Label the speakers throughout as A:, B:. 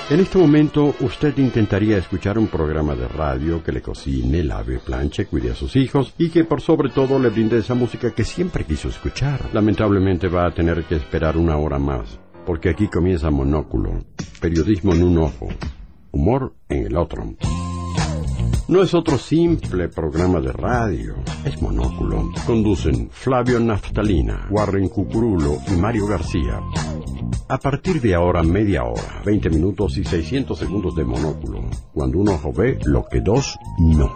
A: En este momento usted intentaría escuchar un programa de radio que le cocine, lave, planche, cuide a sus hijos y que por sobre todo le brinde esa música que siempre quiso escuchar. Lamentablemente va a tener que esperar una hora más, porque aquí comienza Monóculo, periodismo en un ojo, humor en el otro. No es otro simple programa de radio, es Monóculo. Conducen Flavio Naftalina, Warren Cucurulo y Mario García. A partir de ahora, media hora, 20 minutos y 600 segundos de Monóculo, cuando un ojo ve lo que dos no.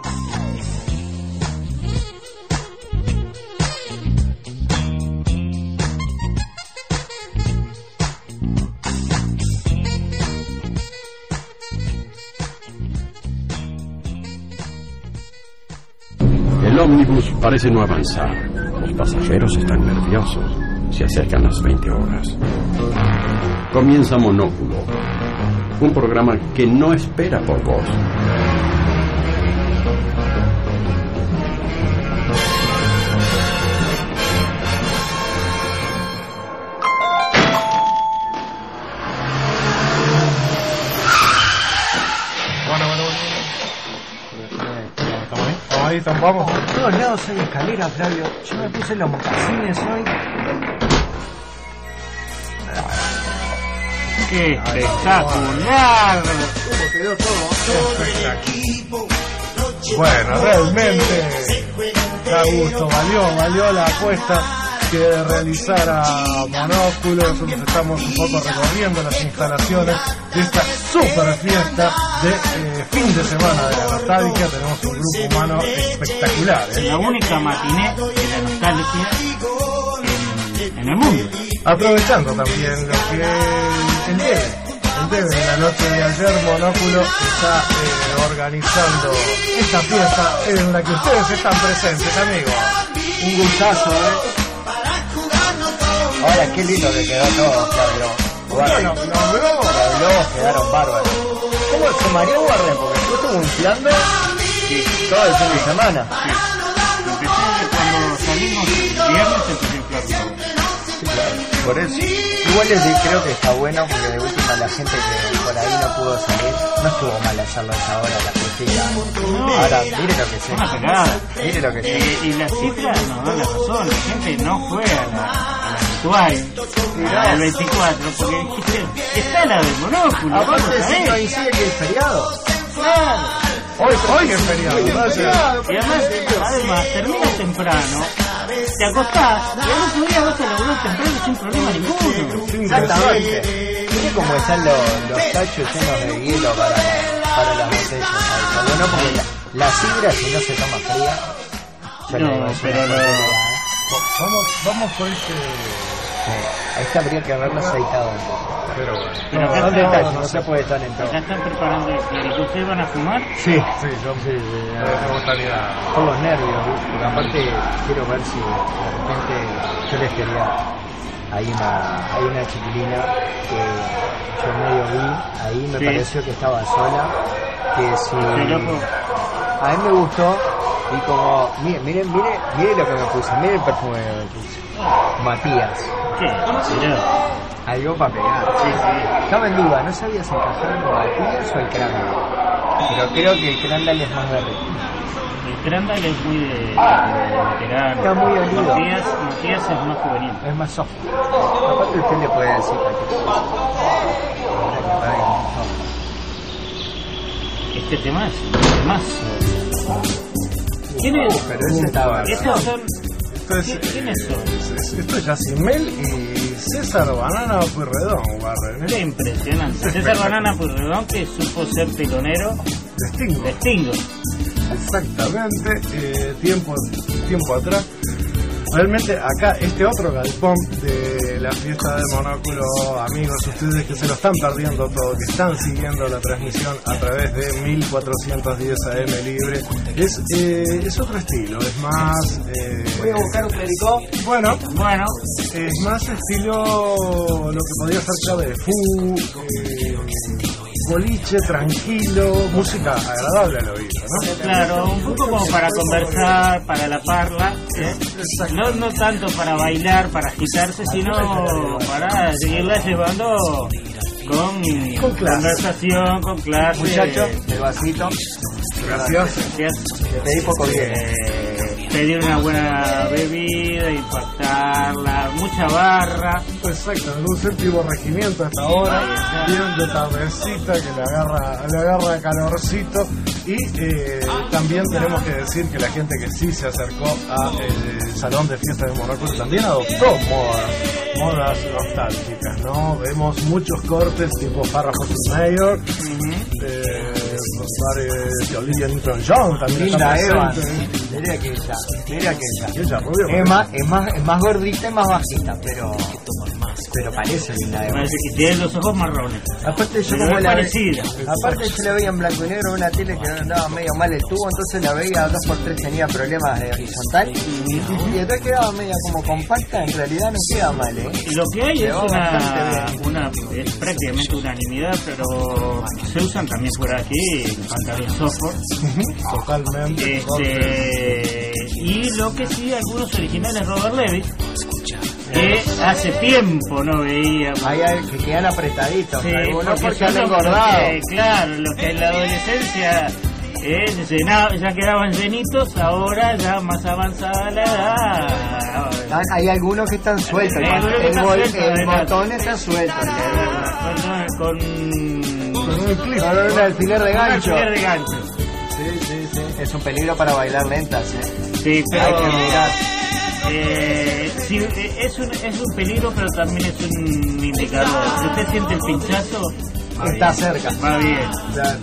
A: El ómnibus parece no avanzar. Los pasajeros están nerviosos. Se acercan las 20 horas. Comienza Monóculo, un programa que no espera por vos.
B: Ahí vamos.
C: Por todos lados hay escaleras, Flavio. Yo me puse los mocasines hoy.
D: ¡Qué espectacular!
B: ¿Cómo quedó todo? Bueno, realmente da gusto, valió la apuesta que realizara Monóculo. Nosotros estamos un poco recorriendo las instalaciones de esta super fiesta de fin de semana de la nostalgia. Tenemos un grupo humano espectacular,
D: La única matiné de la nostalgia en el mundo.
B: Aprovechando también lo que el debe de la noche de ayer, Monóculo está organizando esta fiesta en la que ustedes están presentes, amigos.
C: Un gustazo, Ahora, qué lindo que quedó todo, Flavio.
B: Bueno,
C: Los globos quedaron bárbaros. ¿Cómo se mareó Warren? Porque yo estuve inflando todo el fin de semana.
D: Cuando salimos el viernes empecé a inflar.
C: Por eso. Igual creo que está bueno porque de última la gente que por ahí no pudo salir, no estuvo mal hacerlo a esa hora, la fiestilla.
D: No,
C: ahora, mire lo que
D: una pegada.
C: Mire lo que sé.
D: Y las cifras nos dan la razón, la gente no fue a la habitual, al 24, porque dijiste, está la del Monóculo.
C: Aparte si coincide que es feriado.
D: Claro.
B: Hoy es feriado.
D: Y además, termina temprano, te acostás y al otro día vas a laburar temprano sin problema ninguno.
C: Exactamente. Mire cómo están los tachos llenos de hielo para las botellas. Bueno, porque la sidra, si no se toma fría,
D: no, pero
B: vamos con este.
C: A esta habría que haberlo aceitado un poco.
B: Pero bueno.
D: Pero acá
C: ¿Dónde
D: está,
C: está? Si no se puede estar en todo.
D: acá están preparando el. ¿Ustedes van a fumar?
B: Sí, me gustaría.
C: Por los nervios, porque aparte quiero ver si de repente yo les quería. Hay una chiquilina que yo medio vi, ahí me pareció que estaba sola, que si a mí me gustó y como mire lo que me puse, mire el perfume que me puse. Matías.
D: ¿Qué?
C: Algo para pegar.
D: Sí.
C: Estaba en duda, no sabía si encajar con Matías o el Crandall. Pero creo que el Crandall es más verde.
D: El Crandall es muy de veterano.
C: Está muy olido.
D: Matías es más juvenil.
C: Es más soft. Aparte usted le puede decir cualquier cosa.
D: Este tema es un temazo. ¿Quién es?
C: Pero ese estaba.
D: Estos son. ¿Quiénes son?
B: Esto es Yacimel y César Banana Pueyrredón, Warren.
D: Qué impresionante. César Banana Pueyrredón, que supo ser telonero
B: de
D: Stingo.
B: Exactamente, tiempo atrás. Realmente acá este otro galpón de la fiesta de Monóculo, amigos, ustedes que se lo están perdiendo todo, que están siguiendo la transmisión a través de 1410 AM libre, es otro estilo, es más...
C: Voy a buscar un clericó.
B: Bueno, es más estilo lo que podría ser clave de boliche, tranquilo, música agradable al oído, ¿no?
D: Claro, un poco como para conversar, para la parla, no tanto para bailar, para agitarse, sino para seguirla llevando con
B: clase.
D: Conversación, con clase.
C: Muchachos, el vasito.
B: Gracias.
C: Le pedí poco bien.
D: Pedir una buena bebida, impactarla, mucha barra.
B: Exacto, un séptimo regimiento hasta ahora, bien de tardecita que le agarra calorcito. Y también tenemos que decir que la gente que sí se acercó al salón de fiestas de Monóculo también adoptó modas nostálgicas, ¿no? Vemos muchos cortes tipo Párrafos Mayor, de Olivia Newton-John también.
C: Linda Eva.
B: presente.
C: Mira que
B: Ella rubia,
C: es más gordita y más bajita, pero parece linda Eva.
D: Parece que tiene los ojos marrones.
C: Aparte yo
D: Pero
C: como
D: es
C: la
D: parecida.
C: Aparte yo la veía en blanco y negro en una tele que andaba medio mal el tubo, entonces la veía 2x3 tenía problemas de horizontal y después quedaba media como compacta, en realidad no queda mal,
D: Y lo que hay es
C: Quedó
D: es prácticamente unanimidad, pero se usan también por aquí pantalones software.
B: Totalmente.
D: Y lo que sí, algunos originales Robert Levitt, que hace tiempo no veíamos.
C: hay que quedan apretaditos,
D: Sí,
C: algunos porque han
D: son los
C: engordado.
D: que, claro, los que en la adolescencia ya quedaban llenitos, ahora ya más avanzada la edad.
C: Hay algunos que están sueltos,
D: Hay algunos que están sueltos,
C: el
D: ¿verdad?
C: botón está suelto.
D: Con
B: un clip.
C: Con un alfiler de gancho.
D: alfiler de gancho.
C: Sí. Es un peligro para bailar lentas,
D: Sí, pero
C: Hay que mirar.
D: sí, es un peligro, pero también es un indicador. Si usted siente el pinchazo,
C: Está cerca.
D: va bien.
C: Claro.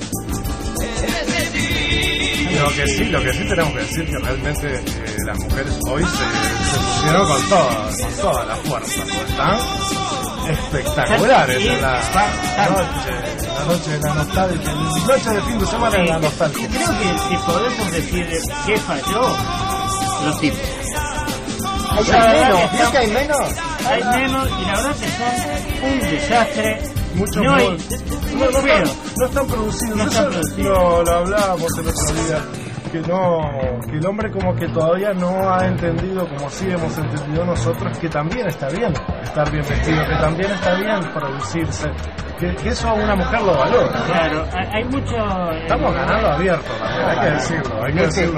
B: Lo que sí tenemos que decir que realmente las mujeres hoy se pusieron con toda la fuerza. Están espectaculares en la noche de la nostalgia, noche de fin de semana de la nostalgia.
D: Creo que si podemos decir qué falló, los tipos.
C: Hay menos, ¿no que hay menos?
D: Hay menos y la verdad que son un desastre.
B: Mucho
D: no hay,
B: no
D: feo.
B: están producidos.
D: No están
B: Eso
D: producidos.
B: lo hablábamos el otro día, que el hombre como que todavía no ha entendido, como sí hemos entendido nosotros, que también está bien estar bien vestido, que también está bien producirse, que eso a una mujer lo valora.
D: Claro, hay mucho.
B: Estamos ganando abierto, hay que decirlo, hay que decirlo.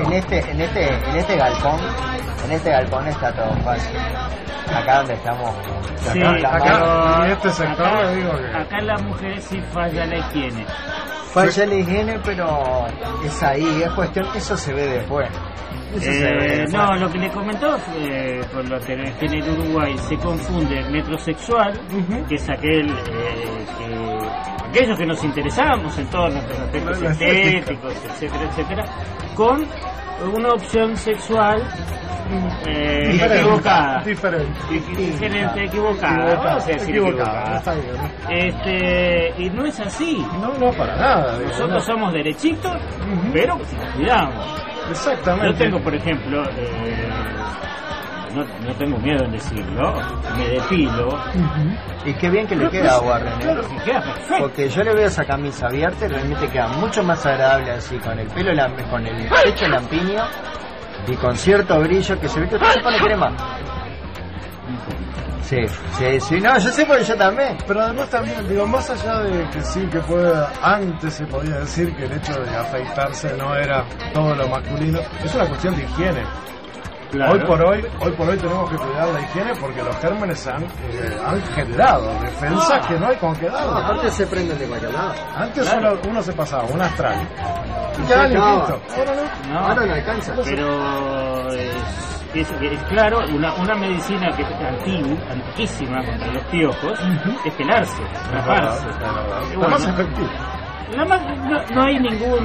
C: En este galpón está todo fácil. Acá donde estamos.
D: Sí,
B: acá, en este sector le digo que...
D: Acá las mujeres sí falla la higiene.
C: Falla la higiene, pero es ahí, es cuestión, eso se ve después. Eso se ve después.
D: No, lo que le comentó con lo que en el Uruguay se confunde el metrosexual, que es aquellos que nos interesamos en todos nuestros aspectos estéticos, etcétera, con una opción sexual equivocada. Diferente, equivocada. Vamos a decir equivocada.
B: Está bien.
D: Y no es así.
B: No, para nada.
D: Nosotros somos derechitos, pero si nos cuidamos.
B: Exactamente.
D: Yo tengo, por ejemplo, no tengo miedo en decirlo, me depilo.
C: Y qué bien que le queda a Warren,
D: Me queda perfecto.
C: Porque yo le veo esa camisa abierta y realmente queda mucho más agradable así, con el pelo, con el pecho lampiño y con cierto brillo que se ve que usted se pone crema. Sí, no, yo sé porque yo también.
B: Pero además también, digo, más allá de que sí, que antes se podía decir que el hecho de afeitarse no era todo lo masculino, es una cuestión de higiene.
D: Claro.
B: Hoy por hoy tenemos que cuidar la higiene porque los gérmenes han generado defensas que no hay con qué dar.
C: Antes se prenden de cualquier lado.
B: Antes uno se pasaba un astral y
C: Ya,
B: listo.
C: no.
B: Ahora no.
C: Ahora no alcanza.
D: Pero es claro, una medicina que es antiquísima contra los piojos es pelarse, raparse.
B: Lo más efectivo.
D: No hay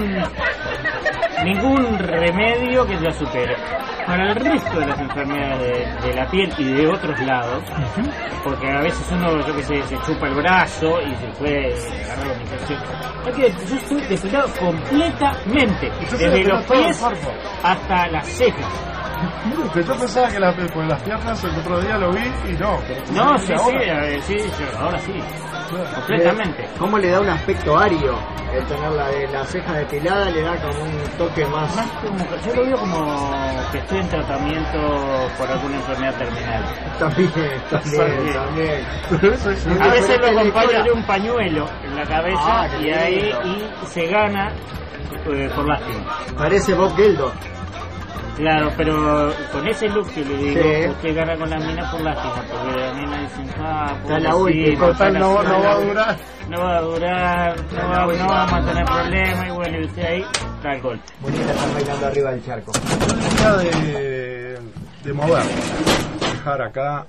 D: ningún remedio que la supere. Para el resto de las enfermedades de la piel y de otros lados, porque a veces uno, se chupa el brazo y se puede agarrar la infección. Yo estoy depilado completamente, desde los pies hasta las cejas.
B: Que yo pensaba que las piernas el otro día lo vi y no.
D: No, sí, ahora sí. Completamente.
C: ¿Cómo le da un aspecto ario? El tener la ceja depilada le da como un toque más...
D: Yo lo veo como que estoy en tratamiento por alguna enfermedad terminal.
C: También.
D: A veces lo acompaño de un pañuelo en la cabeza y ahí se gana por lástima.
C: Parece Bob Geldof.
D: Claro, pero con ese look que le digo, usted gana con las minas por lástima, porque las minas dicen,
B: está la última, total, no va a durar.
D: No va a durar, no vamos a tener problemas, y bueno, y usted ahí da el golpe.
C: Bonita, están bailando arriba del charco.
B: Yo de moverlo, dejar acá.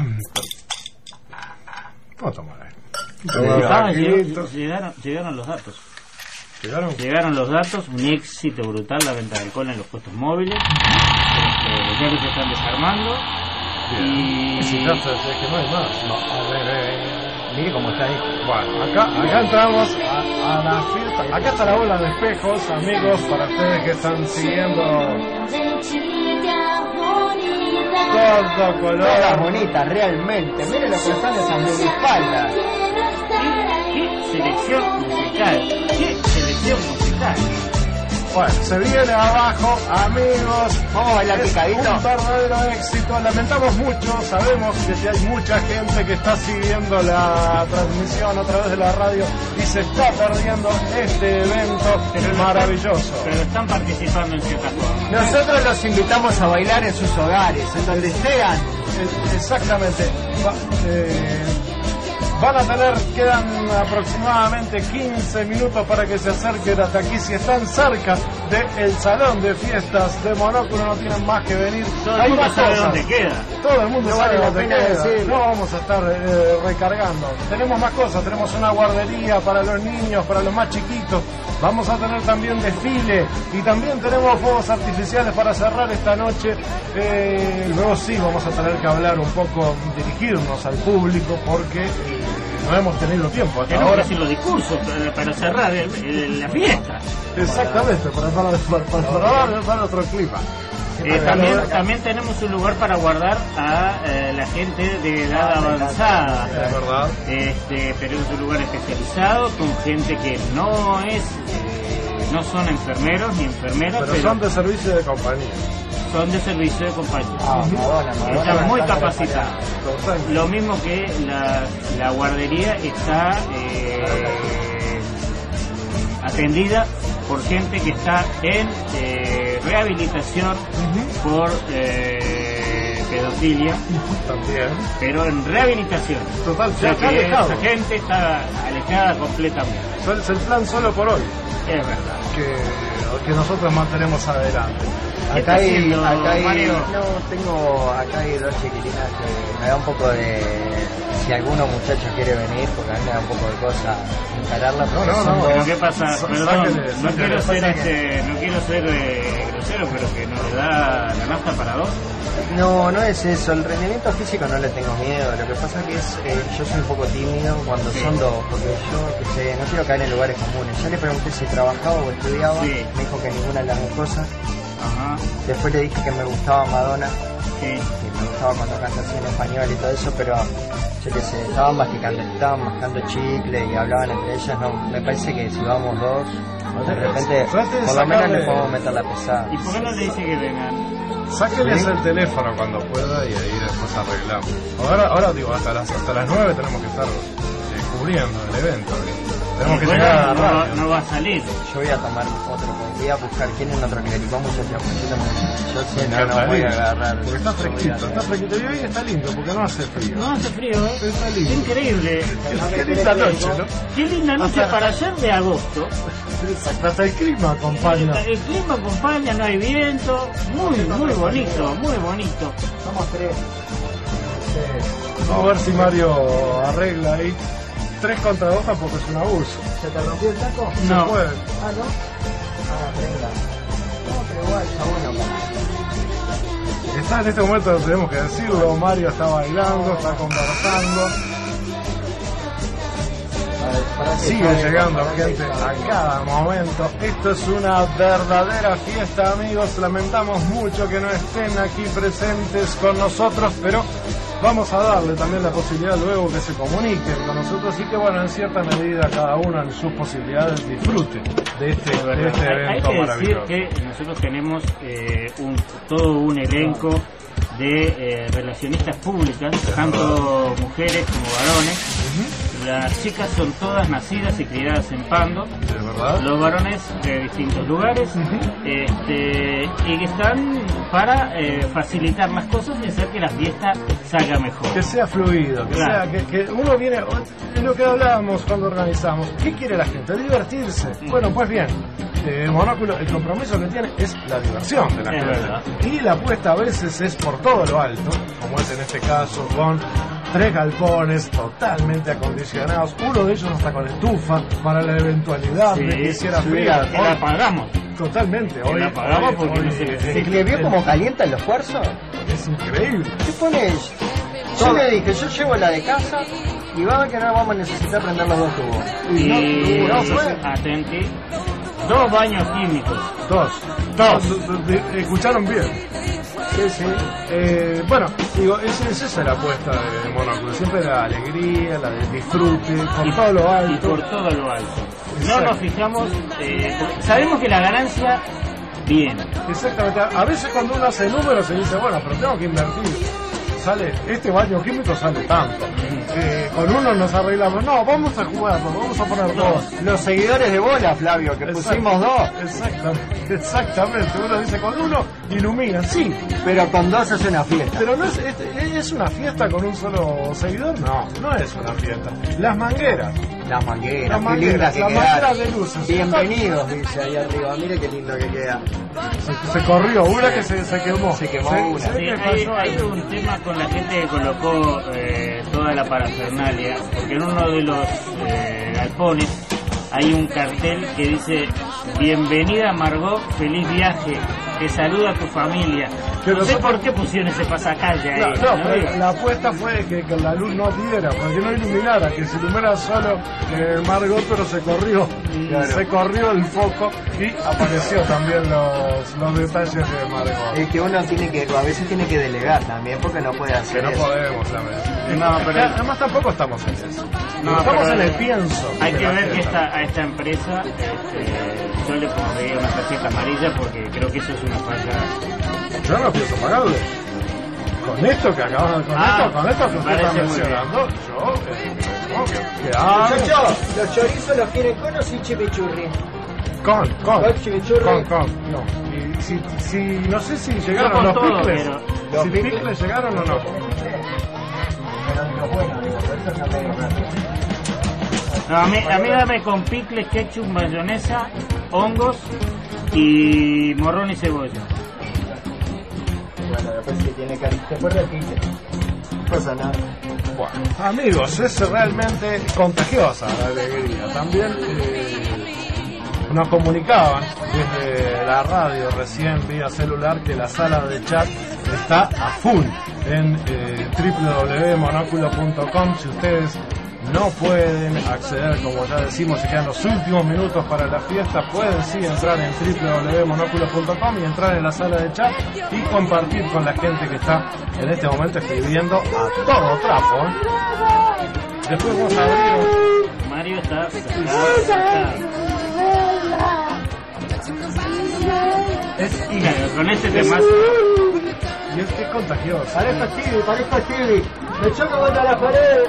B: Vamos a tomar
D: Llegaron los datos. Llegaron los datos, un éxito brutal la venta de alcohol en los puestos móviles, ya que se están desarmando. Y
B: si no, es que no hay más.
C: Mire cómo está ahí.
B: Bueno, acá entramos a la fiesta. Acá está la bola de espejos, amigos, para ustedes que están siguiendo. Todo color.
C: Todas bonitas, realmente. Miren lo que están esas minifaldas.
D: ¿Qué selección musical?
B: Bueno, se viene abajo, amigos.
C: Vamos a bailar picadito.
B: Un verdadero éxito. Lamentamos mucho, sabemos que hay mucha gente que está siguiendo la transmisión a través de la radio y se está perdiendo este evento maravilloso.
D: Pero están participando en ciertas formas.
C: Nosotros los invitamos a bailar en sus hogares, en donde sean.
B: Exactamente. Quedan aproximadamente 15 minutos para que se acerquen hasta aquí. Si están cerca del salón de fiestas de Monóculo, no tienen más que venir.
D: Todo el mundo sabe dónde queda.
B: Todo el mundo sabe dónde queda. No vamos a estar recargando. Tenemos más cosas. Tenemos una guardería para los niños, para los más chiquitos. Vamos a tener también desfile y también tenemos fuegos artificiales para cerrar esta noche. Luego sí vamos a tener que hablar un poco, dirigirnos al público porque no hemos tenido tiempo hasta
D: ahora.
B: Ahora
D: que decir los discursos para cerrar la fiesta.
B: Exactamente, para otro clima.
D: También tenemos un lugar para guardar a la gente de edad avanzada.
B: Es verdad.
D: Pero es un lugar especializado con gente que no son enfermeros ni enfermeras,
B: pero son de servicio de compañía.
D: Son de servicio de compañía.
C: Madonna,
D: están muy capacitados. Lo mismo que la guardería está atendida por gente que está en rehabilitación por pedofilia.
B: También.
D: Pero en rehabilitación.
B: Total,
D: o sea que esa gente está alejada completamente.
B: Es el plan solo por hoy.
D: Es verdad.
B: Que nosotros mantenemos adelante.
C: Acá hay dos chiquilinas que me da un poco de... Si alguno muchacho quiere venir, porque a mí me da un poco de cosa encararla.
D: No. Pero ¿qué pasa? Perdón, no quiero ser grosero, pero que nos da la nafta para dos.
C: No es eso. El rendimiento físico no le tengo miedo. Lo que pasa que es yo soy un poco tímido cuando son dos, porque yo no quiero caer en lugares comunes. Yo le pregunté si trabajaba o estudiaba, me dijo que ninguna de las dos cosas.
D: Ajá.
C: Después le dije que me gustaba Madonna,
D: que
C: me gustaba cuando canta así en español y todo eso, pero yo qué sé, estaban mascando chicle y hablaban entre ellas. No, me parece que si vamos dos, de repente por lo menos le podemos meter la pesada.
D: ¿Y por qué no le dice que vengan?
B: Sáquenles el teléfono cuando pueda y ahí después arreglamos. Ahora digo, hasta las 9 tenemos que estar cubriendo el evento. Tenemos que llegar a la radio.
D: No va a salir.
C: Yo voy a tomar otro, voy a buscar quién es otro que vamos a hacer. Yo sé que no voy a agarrar.
B: Porque está fresquito. Y hoy está lindo porque no hace frío.
D: No hace frío, ¿eh?
B: Está lindo.
D: Qué increíble.
B: Qué linda noche, ¿no?
D: Qué linda noche para ayer de agosto.
B: Exacto, hasta el clima acompaña.
D: El clima acompaña, no hay viento. Muy bonito, muy bonito.
C: Somos tres.
B: Vamos a ver si Mario arregla ahí. 3 contra 2 tampoco es un abuso.
C: ¿Se te rompió el taco?
D: No.
B: Se puede.
C: ¿No? Venga. No, pero igual está bueno.
B: Está en este momento, tenemos que decirlo, Mario está bailando, está conversando. Sigue llegando gente a cada momento. Esto es una verdadera fiesta, amigos. Lamentamos mucho que no estén aquí presentes con nosotros, pero vamos a darle también la posibilidad luego que se comuniquen con nosotros y que, bueno, en cierta medida cada uno en sus posibilidades disfrute de este evento maravilloso.
D: Hay que decir que nosotros tenemos todo un elenco de relacionistas públicas, tanto mujeres como varones. Las chicas son todas nacidas y criadas en Pando, los varones de distintos lugares, y que están para facilitar las cosas y hacer que la fiesta salga mejor.
B: Que sea fluido, que
D: claro.
B: sea que uno viene, es lo que hablábamos cuando organizamos. ¿Qué quiere la gente? Divertirse. Bueno, pues bien, Monóculo, el compromiso que tiene es la diversión de la gente.
D: Verdad.
B: Y la apuesta a veces es por todo lo alto, como es en este caso con 3 galpones totalmente acondicionados. Uno de ellos hasta con estufa para la eventualidad de que hiciera frío.
D: La pagamos.
B: Totalmente.
D: Hoy la pagamos porque no se
C: ¿Se le vio como calientan los cuarzos?
B: Es increíble.
C: ¿Qué pones? Yo le dije, yo llevo la de casa y va a ver que no vamos a necesitar prender los 2 tubos.
D: Y
C: no fue.
D: atenti, 2 baños químicos.
B: Dos. Escucharon bien.
C: Sí.
B: Bueno, digo, esa es la apuesta de Monóculo. Siempre la alegría, la del disfrute, por todo lo alto.
D: Y por todo lo alto.
B: Exacto.
D: No nos fijamos, sabemos que la ganancia viene.
B: Exactamente. A veces cuando uno hace números se dice, bueno, pero tengo que invertir. Sale, este baño químico sale tanto. Con uno nos arreglamos. No, vamos a jugarlo, vamos a poner 2.
C: Los seguidores de Bola, Flavio, que pusimos 2.
B: Exactamente. Uno dice, con uno iluminan, sí.
C: Pero con 2 es una fiesta.
B: Pero no es una fiesta con un solo seguidor, no es una fiesta. Las mangueras.
C: Las mangueras, qué lindas que
B: las
C: quedaron.
B: mangueras de luces.
C: Bienvenidos, dice ahí arriba. Mire qué lindo que queda.
B: Se corrió, una que se quemó.
C: Se quemó una.
D: Sí, hay un tema con la gente que colocó toda la parafernalia, porque en uno de los galpones hay un cartel que dice: bienvenida Margot, feliz viaje, te saluda a tu familia. No sé por qué pusieron ese pasacalle ahí.
B: Pero la apuesta fue que la luz no diera, porque no iluminara, que se iluminara solo Margot, pero se corrió. Claro. Se corrió el foco y apareció también los detalles de Margot.
C: Es que uno tiene que, a veces tiene que delegar también, porque no puede hacer
B: que no
C: eso.
B: Podemos, la verdad.
D: No, pero
B: además tampoco estamos en eso.
D: No,
B: estamos en el pienso.
D: Hay que ver que a esta empresa yo le pondría una tarjeta amarilla, porque creo que eso es una falta.
B: Yo no pienso pagarle. Con esto que acabas con esto que usted está mencionando,
C: ¿Los chorizos los quieren con o sin chimichurri?
B: Con
C: chimichurri.
B: Con. No. Y si no sé si llegaron los
D: todo,
B: picles.
D: pero
B: Si picles llegaron o no.
D: No, a mí dame con picles, ketchup, mayonesa, hongos y morrón y cebolla.
C: Bueno, después si tiene que después repite. No pasa nada.
B: Bueno, amigos, es realmente contagiosa la alegría. También nos comunicaban desde la radio recién vía celular que la sala de chat está a full en www.monoculo.com. Si ustedes no pueden acceder, como ya decimos, y quedan los últimos minutos para la fiesta, pueden sí entrar en www.monoculo.com y entrar en la sala de chat y compartir con la gente que está en este momento escribiendo a todo trapo. Después vamos a abrir.
D: Mario está
B: Es
D: con este tema.
B: Y es que es contagioso.
C: Parezco Stevie. Me choco contra la pared.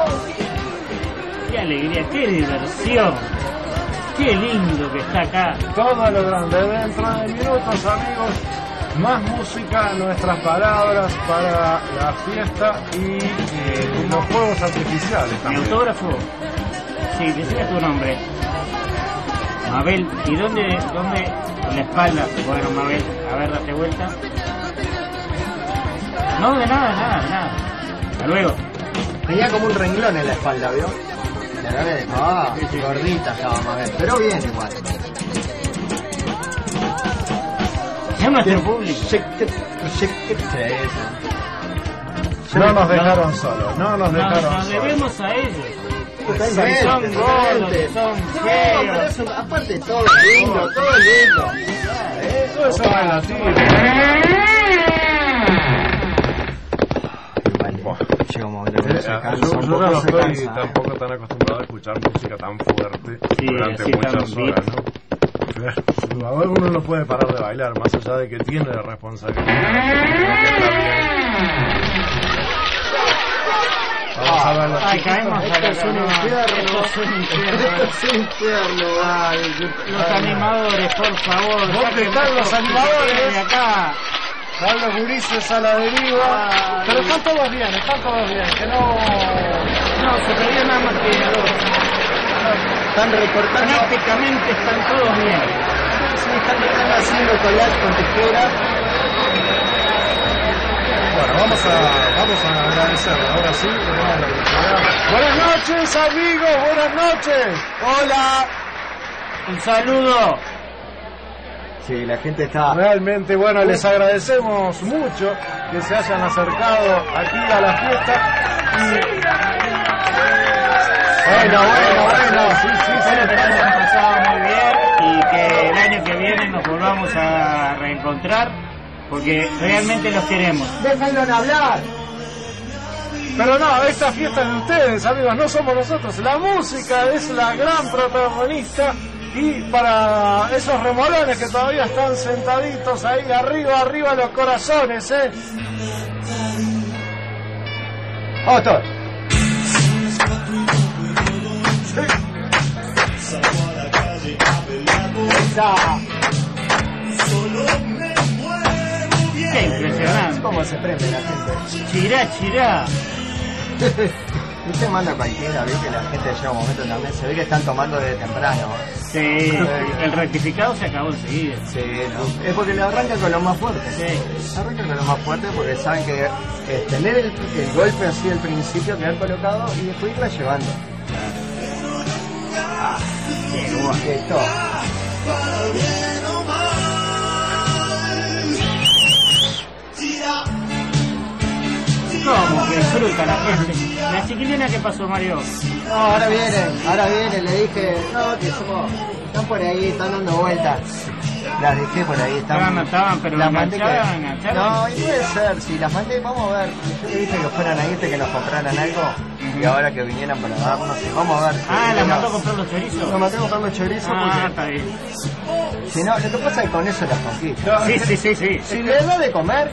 D: Qué alegría, qué diversión. Qué lindo que está acá.
B: Todo lo grande. Dentro de minutos, amigos, más música, nuestras palabras para la fiesta y los fuegos artificiales
D: Mi
B: también.
D: autógrafo. Sí, decime tu nombre. Mabel. ¿Y dónde en la espalda? Bueno, Mabel, a ver, date vuelta. No, de nada. Hasta luego.
C: Tenía como un renglón en la espalda, ¿vio? Sí. Gordita estaba Mabel, pero bien igual.
D: Es nuestro público.
B: No nos dejaron solos, no nos dejaron
D: Nos
B: solos.
D: debemos a ellos.
C: totalmente.
D: Son gordos, son feos.
C: No, aparte todo lindo, todo lindo.
B: Todo eso es relativo.
C: Llega un momento que
B: Yo no estoy tampoco tan acostumbrado a escuchar música tan fuerte durante muchas horas, ¿no? Uno no puede parar de bailar, más allá de que tiene responsabilidad. Vamos a ver
D: Ay, caemos a la
C: Esto es un infierno.
D: Los animadores, por favor.
B: ¿Dónde están los animadores?
D: De acá.
B: Van los gurises a la deriva. Pero están todos bien, que no...
D: No, se perdió nada más que dos.
C: Están recortando.
D: Prácticamente están todos bien.
C: Sí, están haciendo collage con tijera.
B: Bueno, vamos a agradecer. Ahora sí, tenemos la oportunidad. Buenas noches, amigos, buenas noches. Hola.
D: Un saludo.
C: Sí, la gente está...
B: Realmente, bueno, les agradecemos mucho que se hayan acercado aquí a la fiesta. Bueno, sí.
D: Espero que la hayan pasado muy bien y que el año que viene nos volvamos a reencontrar porque realmente los queremos.
C: ¡Déjenlo hablar!
B: Pero no, esta fiesta es de ustedes, amigos, no somos nosotros. La música es la gran protagonista. Y para esos remolones que todavía están sentaditos ahí arriba los corazones,
C: ¡Otto!
D: Qué impresionante.
C: ¿Cómo se prende la gente?
D: Chirá.
C: Usted manda cualquiera, ve que la gente llega un momento también, se ve que están tomando desde temprano.
D: Sí, el rectificado se acabó enseguida.
C: Sí, no. Es porque le arrancan con lo más fuerte.
D: Sí.
C: Arrancan con lo más fuerte porque saben que tener el golpe así al principio que han colocado y después irla llevando.
D: Qué guay.
C: Esto.
D: ¿Cómo que disfruta la gente? La chiquilina, ¿qué pasó, Mario?
C: No, ahora vienen, le dije, no, que somos, están por ahí, están dando vueltas. Las dejé por ahí,
D: Estaban, pero
C: las mandé
D: enganchaban.
C: No, y puede ser, si las mandé, vamos a ver. Yo le dije que fueran ahí, que nos compraran algo, y ahora que vinieran para darnos, vamos a ver.
D: ¿Las mandó a comprar los chorizos?
C: Nos mandé a comprar los chorizos porque...
D: está bien.
C: Si no, lo que pasa es que con eso las conquista.
D: Sí.
C: Si le da de comer...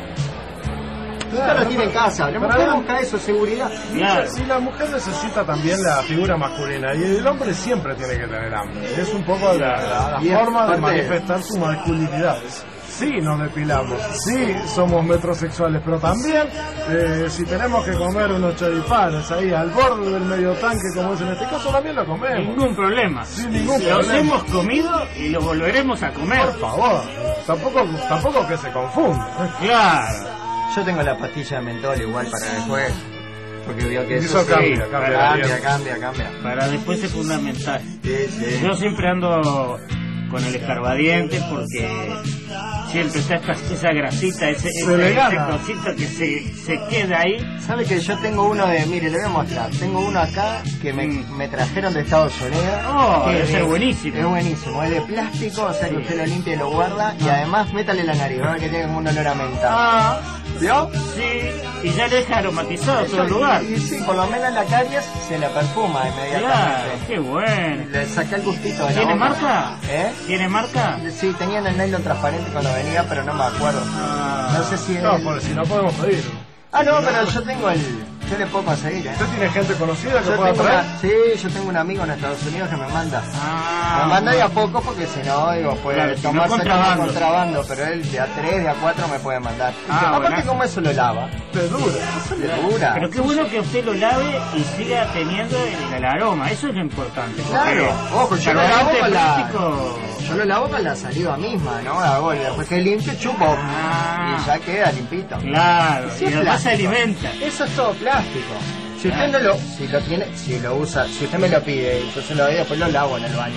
C: Usted lo tiene en casa, la mujer busca eso, seguridad.
D: Claro.
B: Y la mujer necesita también la figura masculina y el hombre siempre tiene que tener hambre. Es un poco la forma de manifestar su masculinidad. Sí, nos depilamos, sí, somos metrosexuales, pero también si tenemos que comer unos choripanes ahí al borde del medio tanque, como es en este caso, también lo comemos.
D: Ningún problema.
B: Sin ningún
D: Los
B: problema.
D: hemos comido y los volveremos a comer.
B: Por favor, tampoco que se confunda.
D: Claro.
C: Yo tengo la pastilla de mentol igual para después, porque veo que
B: Eso
C: eso cambia.
D: Para después es fundamental.
C: Sí.
D: Yo siempre ando con el escarbadiente porque siempre está esa grasita, ese cosito que se queda ahí.
C: ¿Sabe que yo tengo uno mire, le voy a mostrar, tengo uno acá que me trajeron de Estados Unidos.
D: Debe ser buenísimo.
C: Es buenísimo, es de plástico, o sea que usted lo limpia y lo guarda, y además métale la nariz, va a ver que tiene como un olor a menta. ¿Vio?
D: Sí, y ya le deja aromatizado todo el lugar.
C: Y sí, por lo menos la caries se la perfuma inmediatamente.
D: Claro, qué bueno.
C: Le saqué el gustito de la
D: ¿Tiene
C: boca.
D: marca? ¿Tiene marca?
C: Sí, tenían el nylon transparente cuando venía, pero no me acuerdo. No sé si
B: No, porque si no podemos pedir.
C: no, pero yo tengo yo le puedo conseguir,
B: ¿Usted tiene gente conocida que pueda traer?
C: Sí, yo tengo un amigo en Estados Unidos que me manda. Me manda de a poco porque si no, puede
D: claro,
C: tomarse
D: si no,
C: como contrabando, pero él de a 3, de a 4 me puede mandar. Aparte,
D: buenazo.
C: como eso lo lava.
B: Te dura.
C: Le dura.
D: Pero qué bueno que usted lo lave y siga teniendo el aroma, eso es lo importante.
C: Claro, ojo, yo lo lavo
D: Carbonate
C: con
D: plástico.
C: Yo lo lavo con la saliva misma, ¿no? Hago, después que limpio, chupo. Y ya queda limpito.
D: Claro,
C: Sí,
D: y
C: es
D: además se
C: plástico.
D: alimenta.
C: Eso es todo plástico. Si usted no si lo usa, si usted me lo pide y yo se lo doy, después lo lavo en el baño.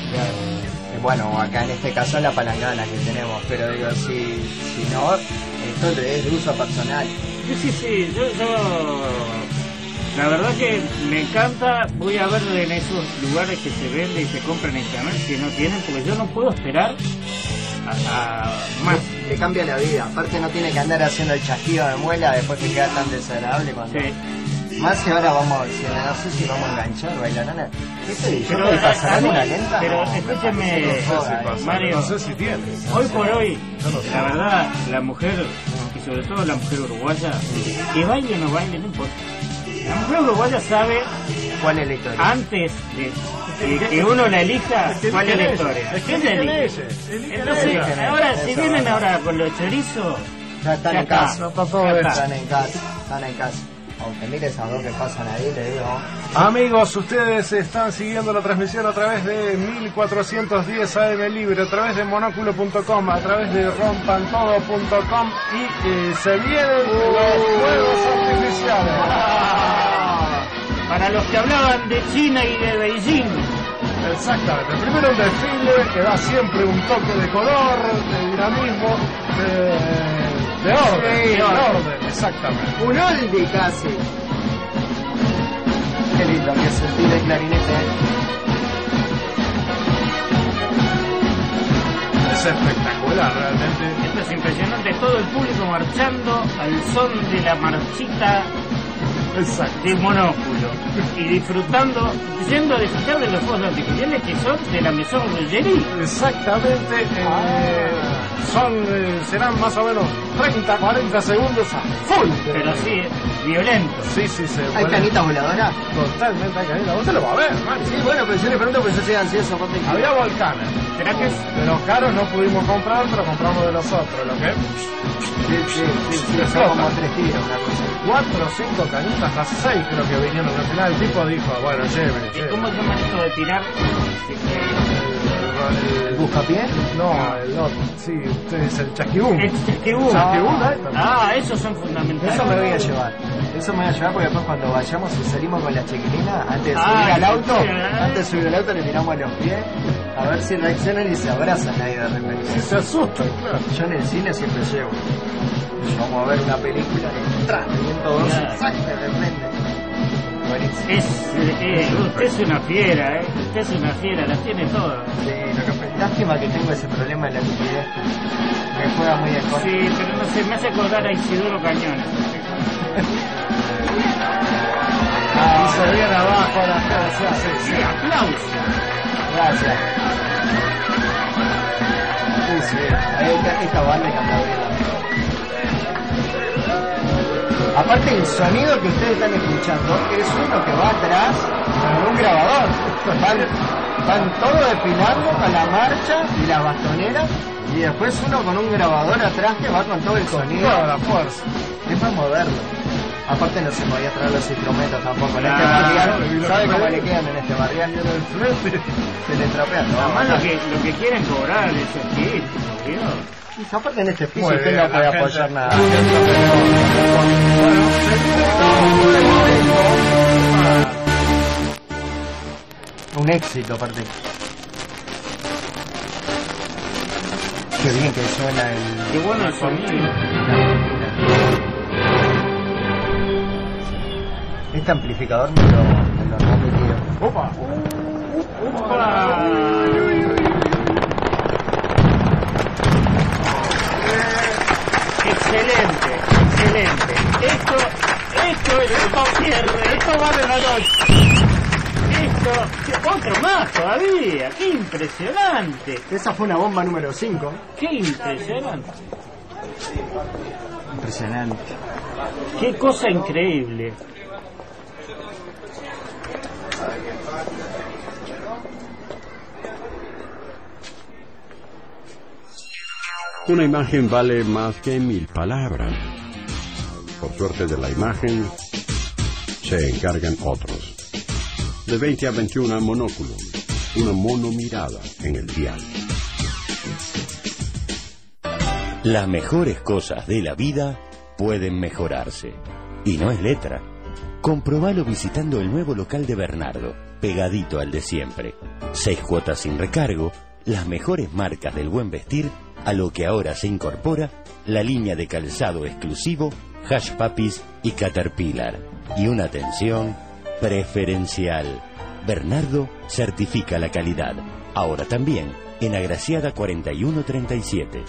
C: Bueno, acá en este caso la palangana que tenemos, pero digo, si no, esto es de uso personal.
D: Sí, yo La verdad que me encanta, voy a ver en esos lugares que se vende y se compran en internet si no tienen, porque yo no puedo esperar a más.
C: Le cambia la vida, aparte no tiene que andar haciendo el chasquido de muela después que queda tan desagradable cuando...
D: Sí.
C: Más que ahora vamos a ver, no sé si vamos a enganchar o bailar nana. ¿Qué te dice?
D: Pero,
C: ¿Te pasará
D: a mí,
C: una lenta?
D: pero
C: No,
D: escúchame, Mario,
B: No sé si tiene.
D: hoy por hoy,
B: Yo no sé.
D: la verdad, la mujer, y sobre todo la mujer uruguaya, que baile o no baile, no importa. La mujer uruguaya sabe,
C: ¿Cuál es la historia?
D: antes de que uno la elija, cuál es la historia. ¿Quién la elige? Entonces, ahora, si vienen ahora con los chorizos,
C: Ya están
D: ya
C: en
D: está.
C: casa.
D: Ya está.
C: Están en casa. Están en casa. Aunque mires a dos que pasan ahí, le digo...
B: Amigos, ustedes están siguiendo la transmisión a través de 1410 AM Libre, a través de monóculo.com, a través de rompantodo.com y se vienen los juegos artificiales.
D: Para los que hablaban de China y de Beijing.
B: Exactamente. Primero un desfile que da siempre un toque de color, de dinamismo, de orden.
C: Sí,
B: de orden, exactamente.
C: Un oldie casi. Qué lindo que se tire el clarinete.
B: Es espectacular realmente.
D: Esto es impresionante, todo el público marchando al son de la marchita
B: Exacto.
D: de Monóculo y disfrutando, yendo a disfrutar de los fuegos artificiales que son de la Maison Rougerie.
B: Exactamente. Serán más o menos 30, 40 segundos a full.
D: Pero sí, violento.
B: Sí, se
C: ¿Hay
B: puede.
C: canita voladora?
B: Totalmente hay canita. Usted lo va a ver, man.
C: Sí, bueno, pero yo le pregunto porque yo soy ansioso. porque-
B: Había volcanes.
D: ¿Será que es?
B: De los caros no pudimos comprar, pero compramos de los otros. ¿Lo que?
C: Sí, son como 3 tiros, una cosa.
B: 4 o 5 canitas a 6 creo que vinieron. Al final el tipo dijo, bueno, llévenle.
D: ¿Cómo se llama esto de tirar?
C: ¿El buscapié?
B: No, el otro. Sí, usted es el chasquibum.
D: El chasquibún.
B: Chasquibún, ahí también.
D: Ah, esos son fundamentales.
C: Eso me voy a llevar. Eso me voy a llevar porque después cuando vayamos y salimos con la chiquilina, antes de subir
D: Ay,
C: al auto,
D: sí,
C: antes de subir al auto le miramos los pies a ver si reaccionan y se abrazan ahí de repente.
B: Se asustan, claro.
C: Yo en el cine siempre llevo. Vamos a ver una película y ¡tras! Viento dos,
D: Claro.
C: ¡zac! De repente. Buenísimo.
D: Usted es una fiera, Usted es una fiera, las tiene todas.
C: Sí, lástima que tengo ese problema en la liquidez. Me juega muy en contra.
D: Sí, pero no sé, me hace acordar a Isidoro Cañones.
B: Hizo bien abajo la casa.
D: Sí, aplauso.
C: Gracias. Sí, esta banda hay que aplaudirla. Aparte el sonido que ustedes están escuchando es uno que va atrás con un grabador. Van todos desfilando con la marcha y las bastoneras y después uno con un grabador atrás que va con todo el sonido.
B: Toda la fuerza.
C: Es más moderno. Aparte no se podía traer los instrumentos tampoco en este
D: Claro.
C: barrial. ¿Sabe cómo le quedan en este barrial? Se le estropean.
D: Además lo que quieren cobrar es el kit, por Dios.
C: Y aparte en este piso
B: Muy
C: usted
B: bien,
C: no puede
B: la gente-
C: apoyar nada. Un éxito aparte. Qué bien que suena el...
D: Qué bueno el sonido.
C: Este amplificador me lo han metido.
B: Opa.
D: Excelente, excelente. Esto es el cierre, esto vale la noche. Otro más todavía, qué impresionante,
C: Esa fue una bomba número 5.
D: qué impresionante,
C: Impresionante.
D: qué cosa increíble.
A: Una imagen vale más que 1000 palabras. Por suerte de la imagen, se encargan otros. De 20 a 21, Monóculo. Una monomirada en el dial.
E: Las mejores cosas de la vida pueden mejorarse. Y no es letra. Comprobalo visitando el nuevo local de Bernardo, pegadito al de siempre. 6 cuotas sin recargo, las mejores marcas del buen vestir, a lo que ahora se incorpora la línea de calzado exclusivo Hush Puppies y Caterpillar. Y una atención preferencial. Bernardo certifica la calidad. Ahora también en Agraciada 4137.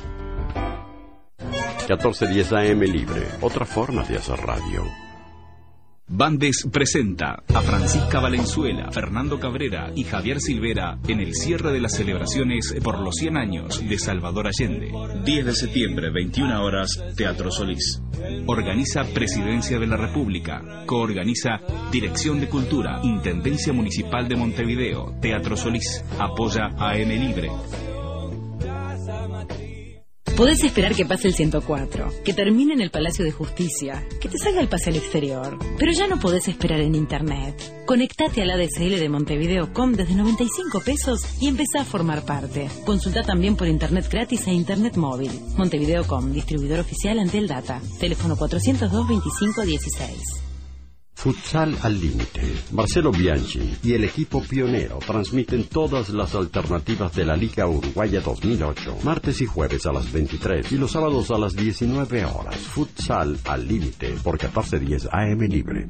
A: 1410 AM Libre, otra forma de hacer radio.
F: Bandes presenta a Francisca Valenzuela, Fernando Cabrera y Javier Silvera en el cierre de las celebraciones por los 100 años de Salvador Allende. 10 de septiembre, 21 horas, Teatro Solís. Organiza Presidencia de la República. Coorganiza Dirección de Cultura, Intendencia Municipal de Montevideo, Teatro Solís. Apoya AM Libre.
G: Podés esperar que pase el 104, que termine en el Palacio de Justicia, que te salga el pase al exterior, pero ya no podés esperar en Internet. Conectate a la ADSL de Montevideo.com desde 95 pesos y empezá a formar parte. Consulta también por Internet gratis e Internet móvil. Montevideo.com, distribuidor oficial Antel Data. Teléfono 402-2516.
A: Futsal al límite. Marcelo Bianchi y el equipo pionero transmiten todas las alternativas de la Liga Uruguaya 2008, martes y jueves a las 23 y los sábados a las 19 horas. Futsal al límite por 1410 AM Libre.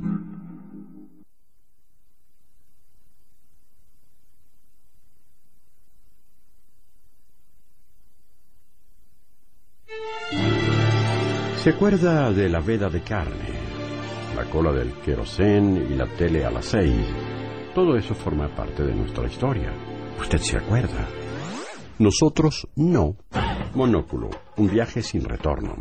A: ¿Se acuerda de la veda de carne? La cola del querosén y la tele a las 6. Todo eso forma parte de nuestra historia. ¿Usted se acuerda? Nosotros no. Monóculo, un viaje sin retorno.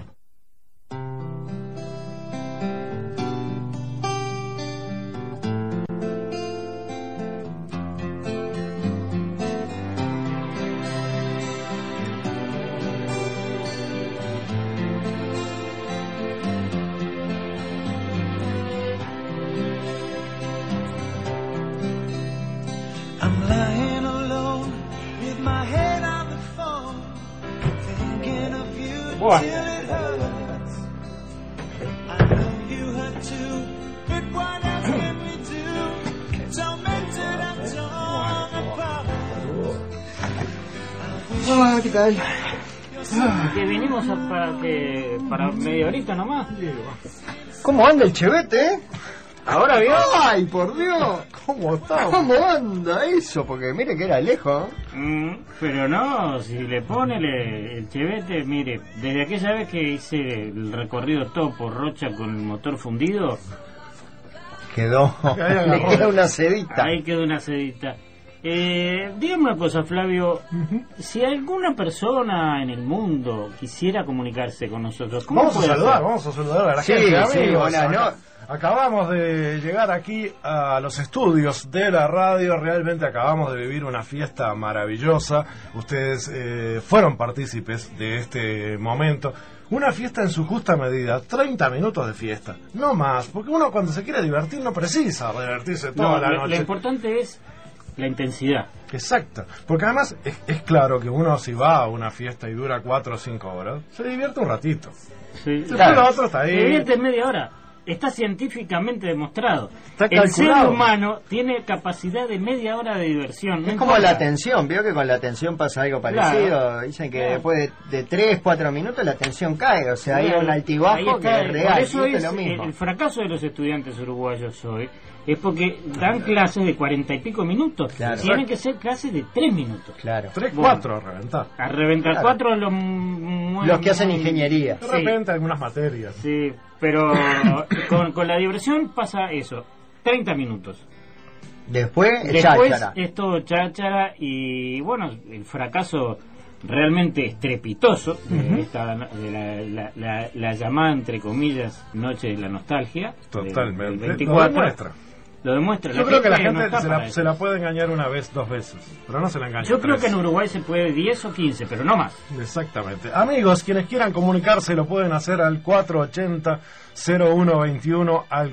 C: Hola, ¿qué tal?
D: Que vinimos para media horita nomás.
C: ¿Cómo anda el chevete, Ahora vio.
B: ¡Ay, por Dios! ¿Cómo está?
C: ¿Cómo anda eso? Porque mire que era lejos.
D: Pero no, si le pone el chevete, mire, desde aquella vez que hice el recorrido todo por Rocha con el motor fundido,
C: quedó. Le queda una sedita.
D: Ahí quedó una sedita. Dígame una cosa, Flavio. Si alguna persona en el mundo quisiera comunicarse con nosotros, ¿cómo
B: vamos a saludar a la gente, amigos.
C: Sí, hola,
B: Acabamos de llegar aquí a los estudios de la radio. Realmente acabamos de vivir una fiesta maravillosa. Ustedes fueron partícipes de este momento. Una fiesta en su justa medida, 30 minutos de fiesta, no más, porque uno cuando se quiere divertir no precisa divertirse toda la noche.
D: Lo importante es la intensidad.
B: Exacto, porque además es claro que uno si va a una fiesta y dura 4 o 5 horas, se divierte un ratito.
D: Sí,
B: claro. Lo otro está ahí.
D: Se divierte media hora. Está científicamente demostrado.
C: Está
D: el ser
C: calculado.
D: humano tiene capacidad de media hora de diversión.
C: Es como la atención, vio que con la atención pasa algo parecido.
D: Claro.
C: Dicen que después de 3, 4 minutos la atención cae, o sea, hay un altibajo que es real.
D: Por eso
C: es lo mismo.
D: El fracaso de los estudiantes uruguayos hoy es porque dan clases de 40 y pico minutos.
C: Claro.
D: Tienen que ser clases de 3 minutos.
C: Claro.
B: 3, 4 a reventar.
D: A reventar,
C: Claro.
D: 4
C: los que hacen ingeniería.
B: De repente algunas materias.
D: Sí, pero con la diversión pasa eso, 30 minutos.
C: Después
D: cháchara. Es todo cháchara y bueno, el fracaso realmente estrepitoso de la llamada entre comillas Noche de la Nostalgia.
B: Totalmente.
D: Del 24. Lo demuestra.
B: Yo creo que la gente se la puede engañar una vez, 2 veces, pero no se la engaña.
D: Yo creo
B: 3.
D: que en Uruguay se puede 10 o 15, pero no más.
B: Exactamente. Amigos, quienes quieran comunicarse lo pueden hacer al 480-0121, al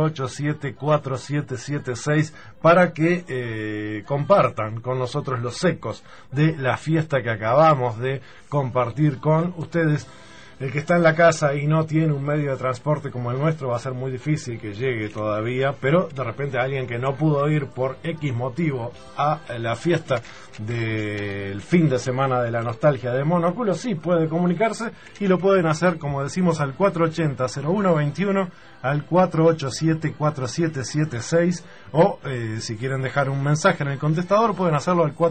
B: 487-4776, para que compartan con nosotros los ecos de la fiesta que acabamos de compartir con ustedes. el que está en la casa y no tiene un medio de transporte como el nuestro va a ser muy difícil que llegue todavía, pero de repente alguien que no pudo ir por X motivo a la fiesta del fin de semana de la nostalgia de Monóculo, sí puede comunicarse y lo pueden hacer, como decimos, al 480-0121, al 487-4776 o si quieren dejar un mensaje en el contestador pueden hacerlo al